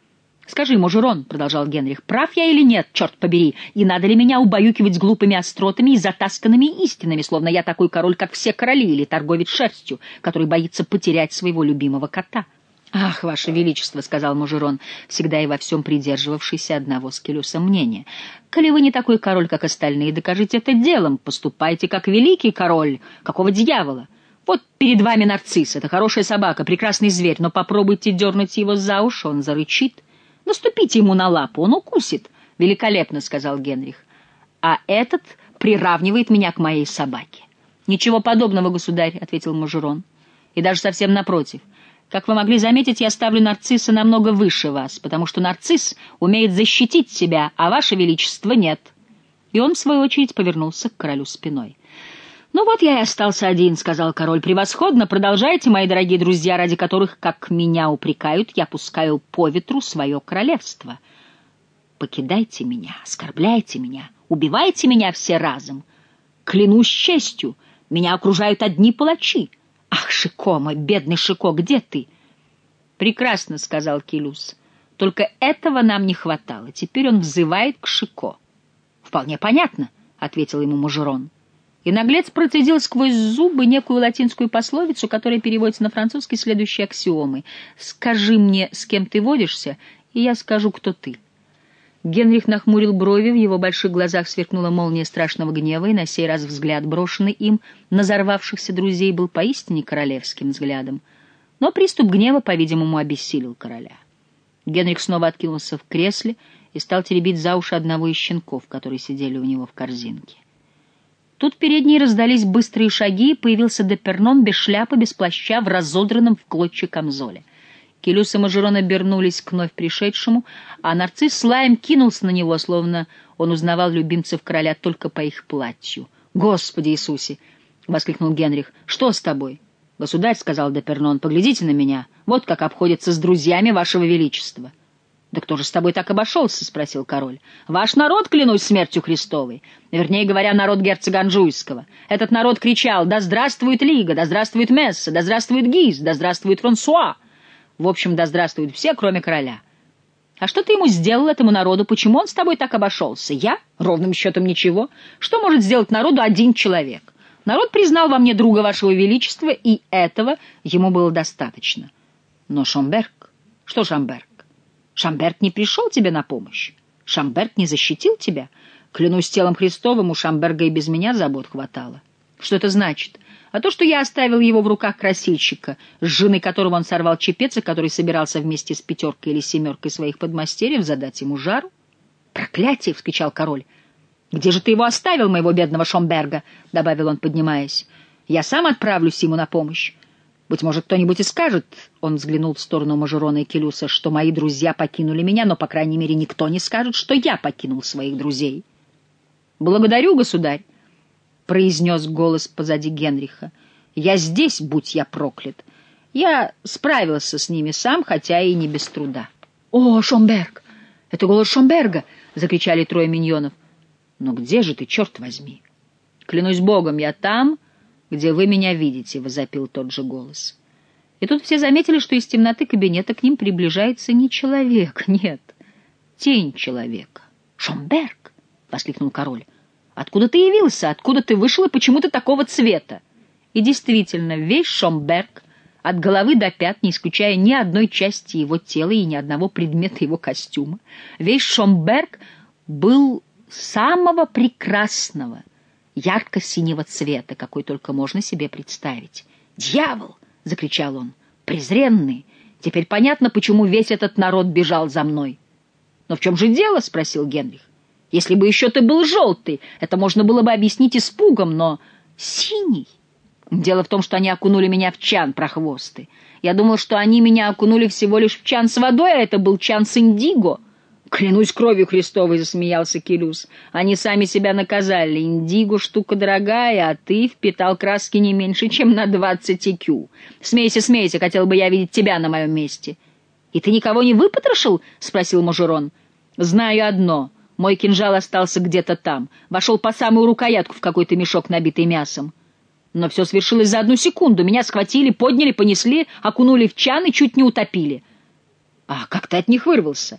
«Скажи, Можерон, — продолжал Генрих, — прав я или нет, черт побери, и надо ли меня убаюкивать глупыми остротами и затасканными истинами, словно я такой король, как все короли, или торговец шерстью, который боится потерять своего любимого кота?» «Ах, Ваше Величество, — сказал Можерон, всегда и во всем придерживавшийся одного с Келюсом мнения, — коли вы не такой король, как остальные, докажите это делом, поступайте как великий король, какого дьявола? Вот перед вами нарцисс, это хорошая собака, прекрасный зверь, но попробуйте дернуть его за уши, он зарычит. Наступите ему на лапу, он укусит. Великолепно, — сказал Генрих. А этот приравнивает меня к моей собаке. Ничего подобного, государь, — ответил Можерон. И даже совсем напротив. Как вы могли заметить, я ставлю нарцисса намного выше вас, потому что нарцисс умеет защитить себя, а ваше величество нет. И он, в свою очередь, повернулся к королю спиной. «Ну вот я и остался один», — сказал король. «Превосходно, продолжайте, мои дорогие друзья, ради которых, как меня упрекают, я пускаю по ветру свое королевство. Покидайте меня, оскорбляйте меня, убивайте меня все разом. Клянусь честью, меня окружают одни палачи. Ах, Шико, мой бедный Шико, где ты?» «Прекрасно», — сказал Келюс. «Только этого нам не хватало. Теперь он взывает к Шико». «Вполне понятно», — ответил ему Можерон. И наглец процедил сквозь зубы некую латинскую пословицу, которая переводится на французский следующей аксиомой: «Скажи мне, с кем ты водишься, и я скажу, кто ты». Генрих нахмурил брови, в его больших глазах сверкнула молния страшного гнева, и на сей раз взгляд, брошенный им на взорвавшихся друзей, был поистине королевским взглядом. Но приступ гнева, по-видимому, обессилил короля. Генрих снова откинулся в кресле и стал теребить за уши одного из щенков, которые сидели у него в корзинке. Тут перед ней раздались быстрые шаги, и появился Депернон без шляпы, без плаща, в разодранном в клочья камзоле. Келюс и Можерон обернулись к вновь пришедшему, а нарцисс с лаем кинулся на него, словно он узнавал любимцев короля только по их платью. «Господи Иисусе!» — воскликнул Генрих. «Что с тобой?» «Государь, — сказал Депернон, — поглядите на меня. Вот как обходится с друзьями вашего величества». «Да кто же с тобой так обошелся?» — спросил король. «Ваш народ, клянусь смертью Христовой. Вернее говоря, народ герцога Анжуйского. Этот народ кричал: «Да здравствует Лига! Да здравствует Месса! Да здравствует Гиз! Да здравствует Франсуа!» В общем, да здравствуют все, кроме короля. А что ты ему сделал, этому народу? Почему он с тобой так обошелся? Я? Ровным счетом ничего. Что может сделать народу один человек? Народ признал во мне друга вашего величества, и этого ему было достаточно. Но Шомберг? Что Шомберг? Шамберг не пришел тебе на помощь? Шамберг не защитил тебя? Клянусь телом Христовым, у Шамберга и без меня забот хватало. Что это значит? А то, что я оставил его в руках красильщика, с жены которого он сорвал чепец, и который собирался вместе с пятеркой или семеркой своих подмастерьев задать ему жару. «Проклятие!» — вскричал король. «Где же ты его оставил, моего бедного Шомберга?» — добавил он, поднимаясь. «Я сам отправлюсь ему на помощь. Быть может, кто-нибудь и скажет, — он взглянул в сторону Можерона и Келюса, — что мои друзья покинули меня, но, по крайней мере, никто не скажет, что я покинул своих друзей». «Благодарю, государь», — произнес голос позади Генриха. «Я здесь, будь я проклят. Я справился с ними сам, хотя и не без труда». «О, Шомберг! Это голос Шомберга!» — закричали трое миньонов. «Но где же ты, черт возьми?» «Клянусь богом, я там, где вы меня видите», — возопил тот же голос. И тут все заметили, что из темноты кабинета к ним приближается не человек, нет, тень человека. «Шомберг!» — воскликнул король. «Откуда ты явился? Откуда ты вышел и почему ты такого цвета?» И действительно, весь Шомберг, от головы до пят, не исключая ни одной части его тела и ни одного предмета его костюма, весь Шомберг был самого прекрасного, ярко-синего цвета, какой только можно себе представить. «Дьявол!» — закричал он. «Презренный! Теперь понятно, почему весь этот народ бежал за мной». «Но в чем же дело?» — спросил Генрих. «Если бы еще ты был желтый, это можно было бы объяснить испугом, но синий...» «Дело в том, что они окунули меня в чан, прохвосты. Я думал, что они меня окунули всего лишь в чан с водой, а это был чан с индиго». «Клянусь кровью Христовой», — засмеялся Келюс. «Они сами себя наказали. Индиго — штука дорогая, а ты впитал краски не меньше, чем на двадцать икю. Смейся, смейся, хотел бы я видеть тебя на моем месте». «И ты никого не выпотрошил?» — спросил Можерон. «Знаю одно. Мой кинжал остался где-то там. Вошел по самую рукоятку в какой-то мешок, набитый мясом. Но все свершилось за одну секунду. Меня схватили, подняли, понесли, окунули в чан и чуть не утопили». «А как ты от них вырвался?»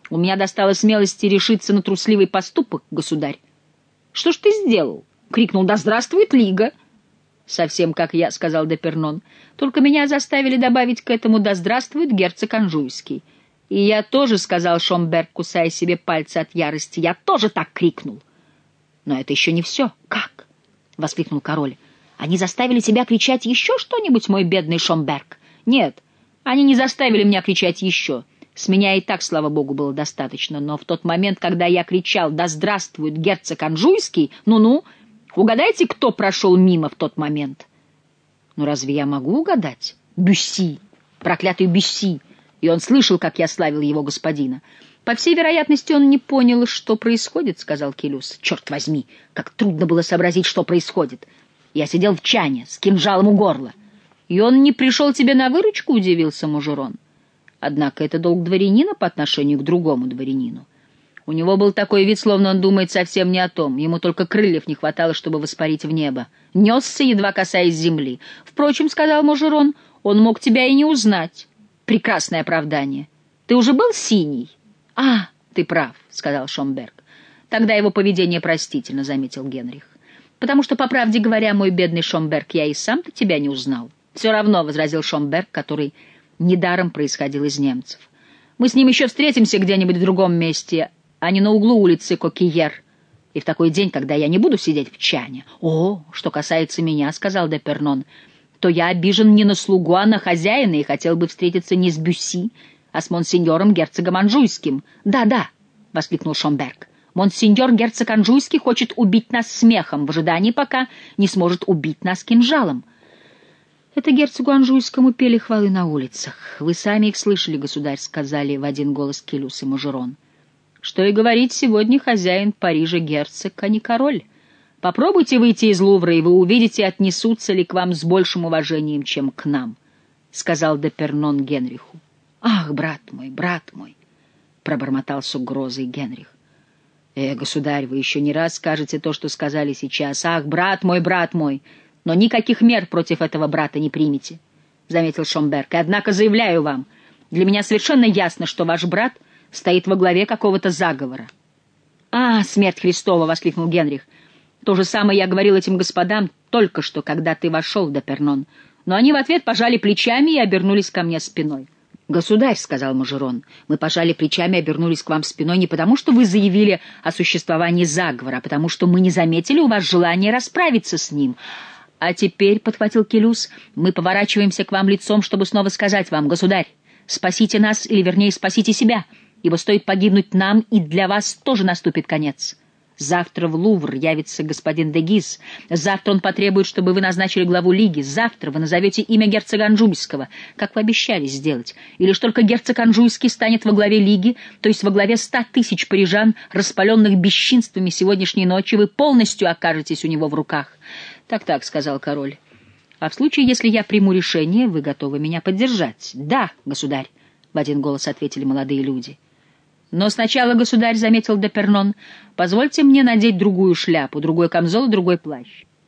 У меня достало смелости решиться на трусливый поступок, государь. — Что ж ты сделал? — крикнул. — Да здравствует Лига! — Совсем как я, — сказал Депернон. — Только меня заставили добавить к этому «Да здравствует герцог Анжуйский». — И я тоже, — сказал Шомберг, кусая себе пальцы от ярости, — я тоже так крикнул. — Но это еще не все. — Как? — воскликнул король. — Они заставили тебя кричать еще что-нибудь, мой бедный Шомберг? — Нет, они не заставили меня кричать еще. С меня и так, слава богу, было достаточно. Но в тот момент, когда я кричал «Да здравствует герцог Анжуйский», ну-ну, угадайте, кто прошел мимо в тот момент? Ну разве я могу угадать? Бюсси, проклятый Бюсси. И он слышал, как я славил его господина. По всей вероятности, он не понял, что происходит, — сказал Келюс. Черт возьми, как трудно было сообразить, что происходит. Я сидел в чане с кинжалом у горла. И он не пришел тебе на выручку, — удивился Мажерон. Однако это долг дворянина по отношению к другому дворянину. У него был такой вид, словно он думает совсем не о том. Ему только крыльев не хватало, чтобы воспарить в небо. Несся, едва касаясь земли. Впрочем, — сказал Мажерон, — он мог тебя и не узнать. Прекрасное оправдание. Ты уже был синий? — А, ты прав, — сказал Шомберг. Тогда его поведение простительно, — заметил Генрих. Потому что, по правде говоря, мой бедный Шомберг, я и сам-то тебя не узнал. Все равно, — возразил Шомберг, который недаром происходил из немцев. Мы с ним еще встретимся где-нибудь в другом месте, а не на углу улицы Кокиер, и в такой день, когда я не буду сидеть в чане. — О, что касается меня, — сказал Депернон, — то я обижен не на слугу, а на хозяина, и хотел бы встретиться не с Бюсси, а с монсеньором герцогом Анжуйским. «Да, да», — воскликнул Шомберг, — «монсеньор герцог Анжуйский хочет убить нас смехом, в ожидании, пока не сможет убить нас кинжалом». Это герцогу Анжуйскому пели хвалы на улицах. Вы сами их слышали, государь, — сказали в один голос Келюс и Мажерон. Что и говорить, сегодня хозяин Парижа герцог, а не король. Попробуйте выйти из Лувра, и вы увидите, отнесутся ли к вам с большим уважением, чем к нам, — сказал Депернон Генриху. — Ах, брат мой, брат мой, — пробормотал с угрозой Генрих. — Э, государь, вы еще не раз скажете то, что сказали сейчас. Ах, брат мой, брат мой! Но никаких мер против этого брата не примете, — заметил Шомберг. — И однако заявляю вам, для меня совершенно ясно, что ваш брат стоит во главе какого-то заговора. — А, смерть Христова! — воскликнул Генрих. — То же самое я говорил этим господам только что, когда ты вошел, Депернон. Но они в ответ пожали плечами и обернулись ко мне спиной. — Государь, — сказал Мажерон, — мы пожали плечами и обернулись к вам спиной не потому, что вы заявили о существовании заговора, а потому, что мы не заметили у вас желания расправиться с ним. А теперь, — подхватил Келюс, — мы поворачиваемся к вам лицом, чтобы снова сказать вам: государь, спасите нас, или, вернее, спасите себя, ибо стоит погибнуть нам, и для вас тоже наступит конец. Завтра в Лувр явится господин де Гиз. Завтра он потребует, чтобы вы назначили главу Лиги. Завтра вы назовете имя герцога Анжуйского, как вы обещали сделать. И лишь только герцог Анжуйский станет во главе Лиги, то есть во главе ста тысяч парижан, распаленных бесчинствами сегодняшней ночи, вы полностью окажетесь у него в руках. «Так-так», — сказал король. «А в случае, если я приму решение, вы готовы меня поддержать?» «Да, государь», — в один голос ответили молодые люди. «Но сначала, государь, — заметил Депернон, — позвольте мне надеть другую шляпу, другой камзол и другой плащ.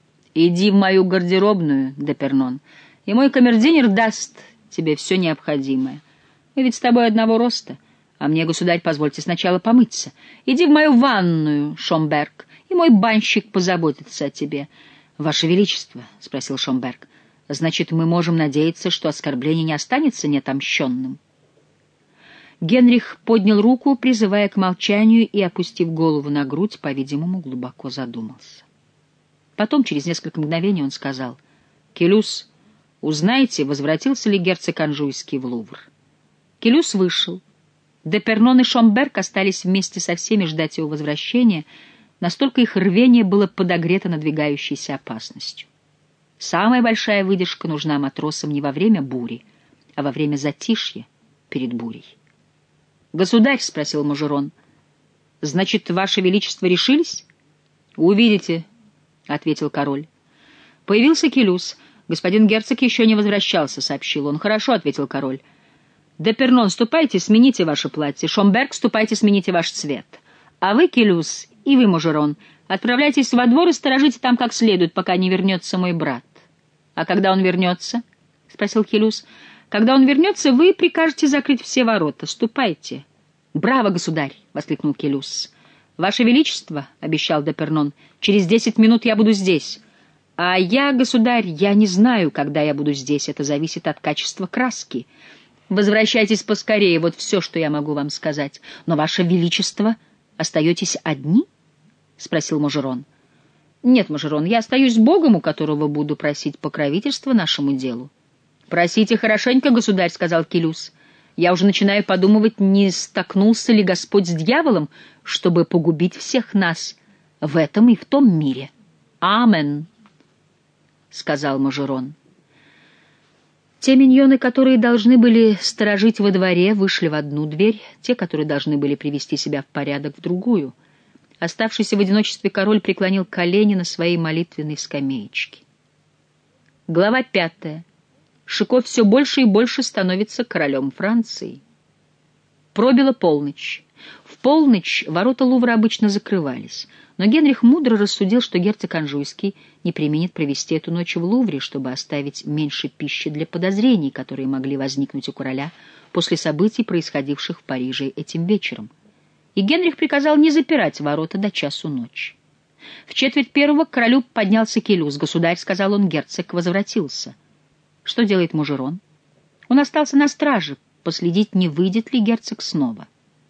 Иди в мою гардеробную, Депернон, и мой камердинер даст тебе все необходимое. Мы ведь с тобой одного роста, а мне, государь, позвольте сначала помыться. Иди в мою ванную, Шомберг, и мой банщик позаботится о тебе». «Ваше Величество», — спросил Шомберг, — «значит, мы можем надеяться, что оскорбление не останется неотомщенным?» Генрих поднял руку, призывая к молчанию, и, опустив голову на грудь, по-видимому, глубоко задумался. Потом, через несколько мгновений, он сказал: «Келюс, узнайте, возвратился ли герцог Анжуйский в Лувр». Келюс вышел. Депернон и Шомберг остались вместе со всеми ждать его возвращения, настолько их рвение было подогрето надвигающейся опасностью. Самая большая выдержка нужна матросам не во время бури, а во время затишья перед бурей. «Государь», — спросил Мажерон, — «значит, ваше величество решились?» «Увидите», — ответил король. Появился Келюс. «Господин герцог еще не возвращался», — сообщил он. «Хорошо», — ответил король. «Депернон, ступайте, смените ваше платье. Шомберг, ступайте, смените ваш цвет. А вы, Келюс, и вы, Мажерон, отправляйтесь во двор и сторожите там как следует, пока не вернется мой брат». «А когда он вернется?» — спросил Келюс. «Когда он вернется, вы прикажете закрыть все ворота. Ступайте». «Браво, государь!» — воскликнул Келюс. «Ваше Величество, — обещал Депернон, — через десять минут я буду здесь. А я, государь, я не знаю, когда я буду здесь. Это зависит от качества краски. Возвращайтесь поскорее, вот все, что я могу вам сказать. Но, Ваше Величество, остаетесь одни?» — спросил Можерон. «Нет, Можерон, я остаюсь с Богом, у которого буду просить покровительства нашему делу». «Просите хорошенько, государь, — сказал Келюс. Я уже начинаю подумывать, не столкнулся ли Господь с дьяволом, чтобы погубить всех нас в этом и в том мире. Амен, — сказал Можерон. Те миньоны, которые должны были сторожить во дворе, вышли в одну дверь, те, которые должны были привести себя в порядок, в другую. Оставшийся в одиночестве король преклонил колени на своей молитвенной скамеечке. Глава пятая. Шико все больше и больше становится королем Франции. Пробила полночь. В полночь ворота Лувра обычно закрывались, но Генрих мудро рассудил, что герцог Анжуйский не преминет провести эту ночь в Лувре, чтобы оставить меньше пищи для подозрений, которые могли возникнуть у короля после событий, происходивших в Париже этим вечером. И Генрих приказал не запирать ворота до часу ночи. В четверть первого к королю поднялся Келюс. «Государь, — сказал он, — герцог возвратился». Что делает Можерон? Он остался на страже, последить, не выйдет ли герцог снова.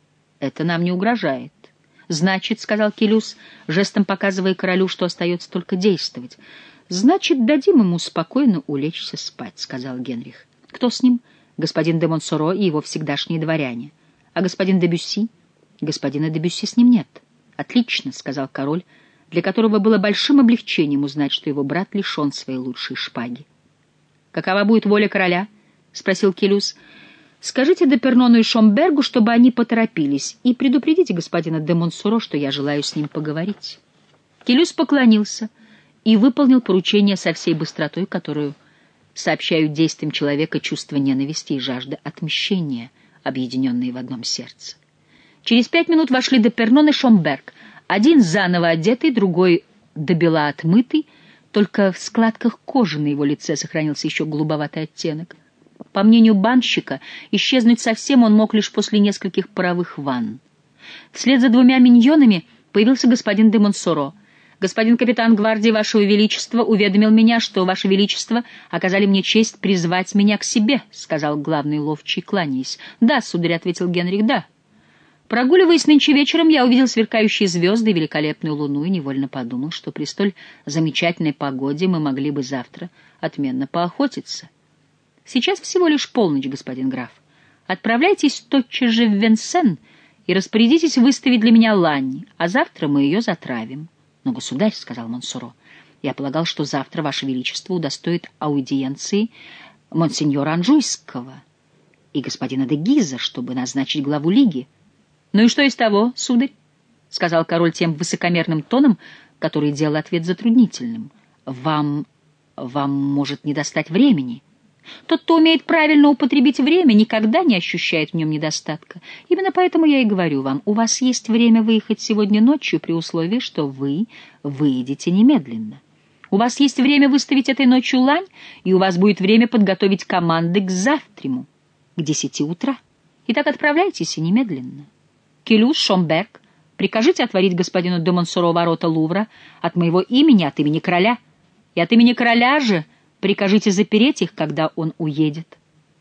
Это нам не угрожает. Значит, — сказал Келюс, жестом показывая королю, что остается только действовать, — значит, дадим ему спокойно улечься спать, — сказал Генрих. Кто с ним? Господин де Монсоро и его всегдашние дворяне. А господин де Бюсси? Господина де Бюсси с ним нет. Отлично, — сказал король, для которого было большим облегчением узнать, что его брат лишен своей лучшей шпаги. «Какова будет воля короля?» — спросил Келюс. «Скажите Депернону и Шомбергу, чтобы они поторопились, и предупредите господина де Монсоро, что я желаю с ним поговорить». Келюс поклонился и выполнил поручение со всей быстротой, которую сообщают действиям человека чувство ненависти и жажда отмщения, объединенные в одном сердце. Через пять минут вошли Депернон и Шомберг, один заново одетый, другой добела отмытый. Только в складках кожи на его лице сохранился еще голубоватый оттенок. По мнению банщика, исчезнуть совсем он мог лишь после нескольких паровых ванн. Вслед за двумя миньонами появился господин де Монсоро. «Господин капитан гвардии Вашего Величества уведомил меня, что Ваше Величество оказали мне честь призвать меня к себе», — сказал главный ловчий, кланяясь. «Да, сударь», — ответил Генрих, — «да». Прогуливаясь нынче вечером, я увидел сверкающие звезды и великолепную луну и невольно подумал, что при столь замечательной погоде мы могли бы завтра отменно поохотиться. Сейчас всего лишь полночь, господин граф. Отправляйтесь тотчас же в Венсен и распорядитесь выставить для меня лань, а завтра мы ее затравим. — Но, государь, — сказал Монсоро, — я полагал, что завтра Ваше Величество удостоит аудиенции монсеньора Анжуйского и господина де Гиза, чтобы назначить главу лиги. — Ну и что из того, сударь? — сказал король тем высокомерным тоном, который делал ответ затруднительным. — Вам... вам может не достать времени. Тот, кто умеет правильно употребить время, никогда не ощущает в нем недостатка. Именно поэтому я и говорю вам, у вас есть время выехать сегодня ночью при условии, что вы выедете немедленно. У вас есть время выставить этой ночью лань, и у вас будет время подготовить команды к завтраму, к десяти утра. Итак, отправляйтесь и немедленно. Келюс, Шомберг, прикажите отворить господину де Монсоро ворота Лувра от моего имени, от имени короля, и от имени короля же прикажите запереть их, когда он уедет.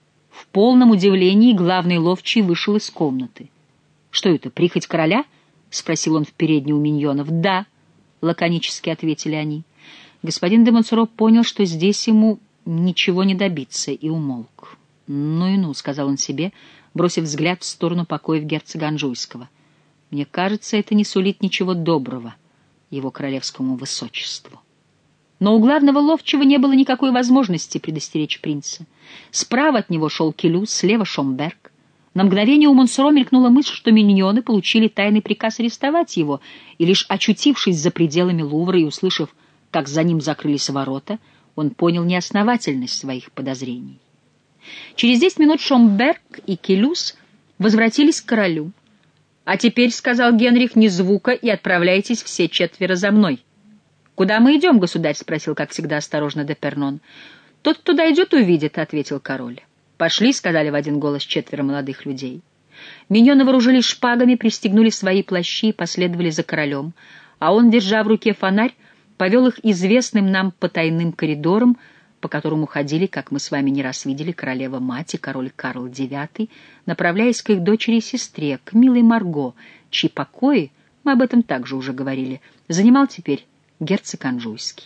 В полном удивлении главный ловчий вышел из комнаты. — Что это, прихоть короля? — спросил он в передней у миньонов. — Да, — лаконически ответили они. Господин де Монсоро понял, что здесь ему ничего не добиться, и умолк. — Ну и ну, — сказал он себе, бросив взгляд в сторону покоев герцога Анжуйского. — Мне кажется, это не сулит ничего доброго его королевскому высочеству. Но у главного ловчего не было никакой возможности предостеречь принца. Справа от него шел Келюс, слева — Шомберг. На мгновение у Монсоро мелькнула мысль, что миньоны получили тайный приказ арестовать его, и лишь очутившись за пределами Лувра и услышав, как за ним закрылись ворота, он понял неосновательность своих подозрений. Через десять минут Шомберг и Келюс возвратились к королю. — А теперь, — сказал Генрих, — ни звука, и отправляйтесь все четверо за мной. — Куда мы идем, государь? — спросил, как всегда, осторожно Депернон. — Тот, кто дойдет, увидит, — ответил король. — Пошли, — сказали в один голос четверо молодых людей. Миньоны вооружились шпагами, пристегнули свои плащи и последовали за королем, а он, держа в руке фонарь, повел их известным нам потайным коридором, по которому ходили, как мы с вами не раз видели, королева-мать и король Карл девятый, направляясь к их дочери и сестре, к милой Марго, чьи покои, мы об этом также уже говорили, занимал теперь герцог Анжуйский.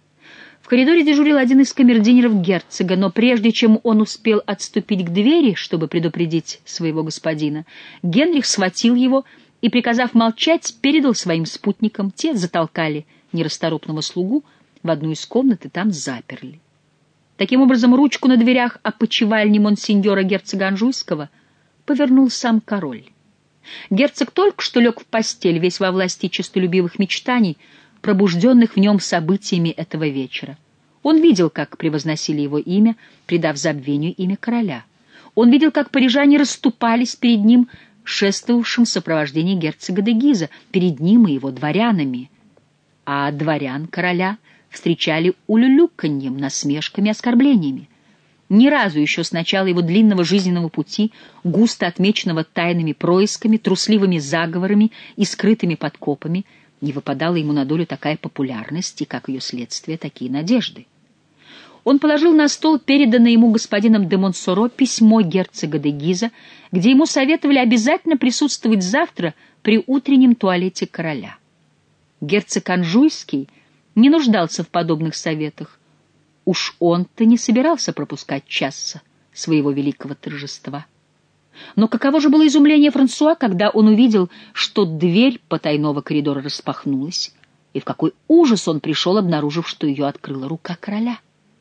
В коридоре дежурил один из камердинеров герцога, но прежде чем он успел отступить к двери, чтобы предупредить своего господина, Генрих схватил его и, приказав молчать, передал своим спутникам. Те затолкали нерасторопного слугу в одну из комнат и там заперли. Таким образом, ручку на дверях опочивальни монсеньора герцога Анжуйского повернул сам король. Герцог только что лег в постель, весь во власти честолюбивых мечтаний, пробужденных в нем событиями этого вечера. Он видел, как превозносили его имя, придав забвению имя короля. Он видел, как парижане расступались перед ним, шествовавшим в сопровождении герцога де Гиза, перед ним и его дворянами. А дворян короля встречали улюлюканьем, насмешками, оскорблениями. Ни разу еще с начала его длинного жизненного пути, густо отмеченного тайными происками, трусливыми заговорами и скрытыми подкопами, не выпадала ему на долю такая популярность и, как ее следствие, такие надежды. Он положил на стол переданное ему господином де Монсоро письмо герцога де Гиза, где ему советовали обязательно присутствовать завтра при утреннем туалете короля. Герцог Анжуйский не нуждался в подобных советах. Уж он-то не собирался пропускать часа своего великого торжества. Но каково же было изумление Франсуа, когда он увидел, что дверь потайного коридора распахнулась, и в какой ужас он пришел, обнаружив, что ее открыла рука короля.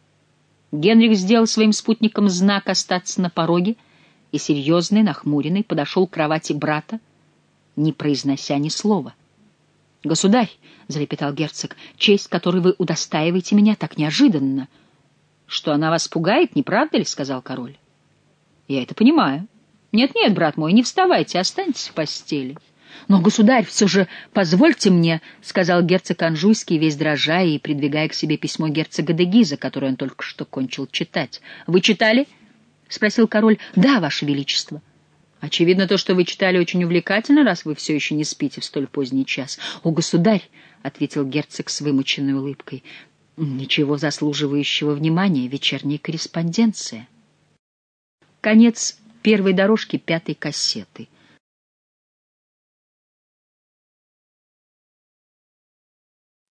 Генрих сделал своим спутникам знак остаться на пороге и, серьезный, нахмуренный, подошел к кровати брата, не произнося ни слова. — Государь, — залепетал герцог, — честь, которой вы удостаиваете меня так неожиданно. — Что она вас пугает, не правда ли? — сказал король. — Я это понимаю. Нет-нет, брат мой, не вставайте, останьтесь в постели. — Но, государь, все же позвольте мне, — сказал герцог Анжуйский, весь дрожа и придвигая к себе письмо герцога де Гиза, которое он только что кончил читать. — Вы читали? — спросил король. — Да, ваше величество. — Очевидно, то, что вы читали, очень увлекательно, раз вы все еще не спите в столь поздний час. — О, государь, — ответил герцог с вымученной улыбкой, — ничего заслуживающего внимания, вечерняя корреспонденция. Конец первой дорожки пятой кассеты.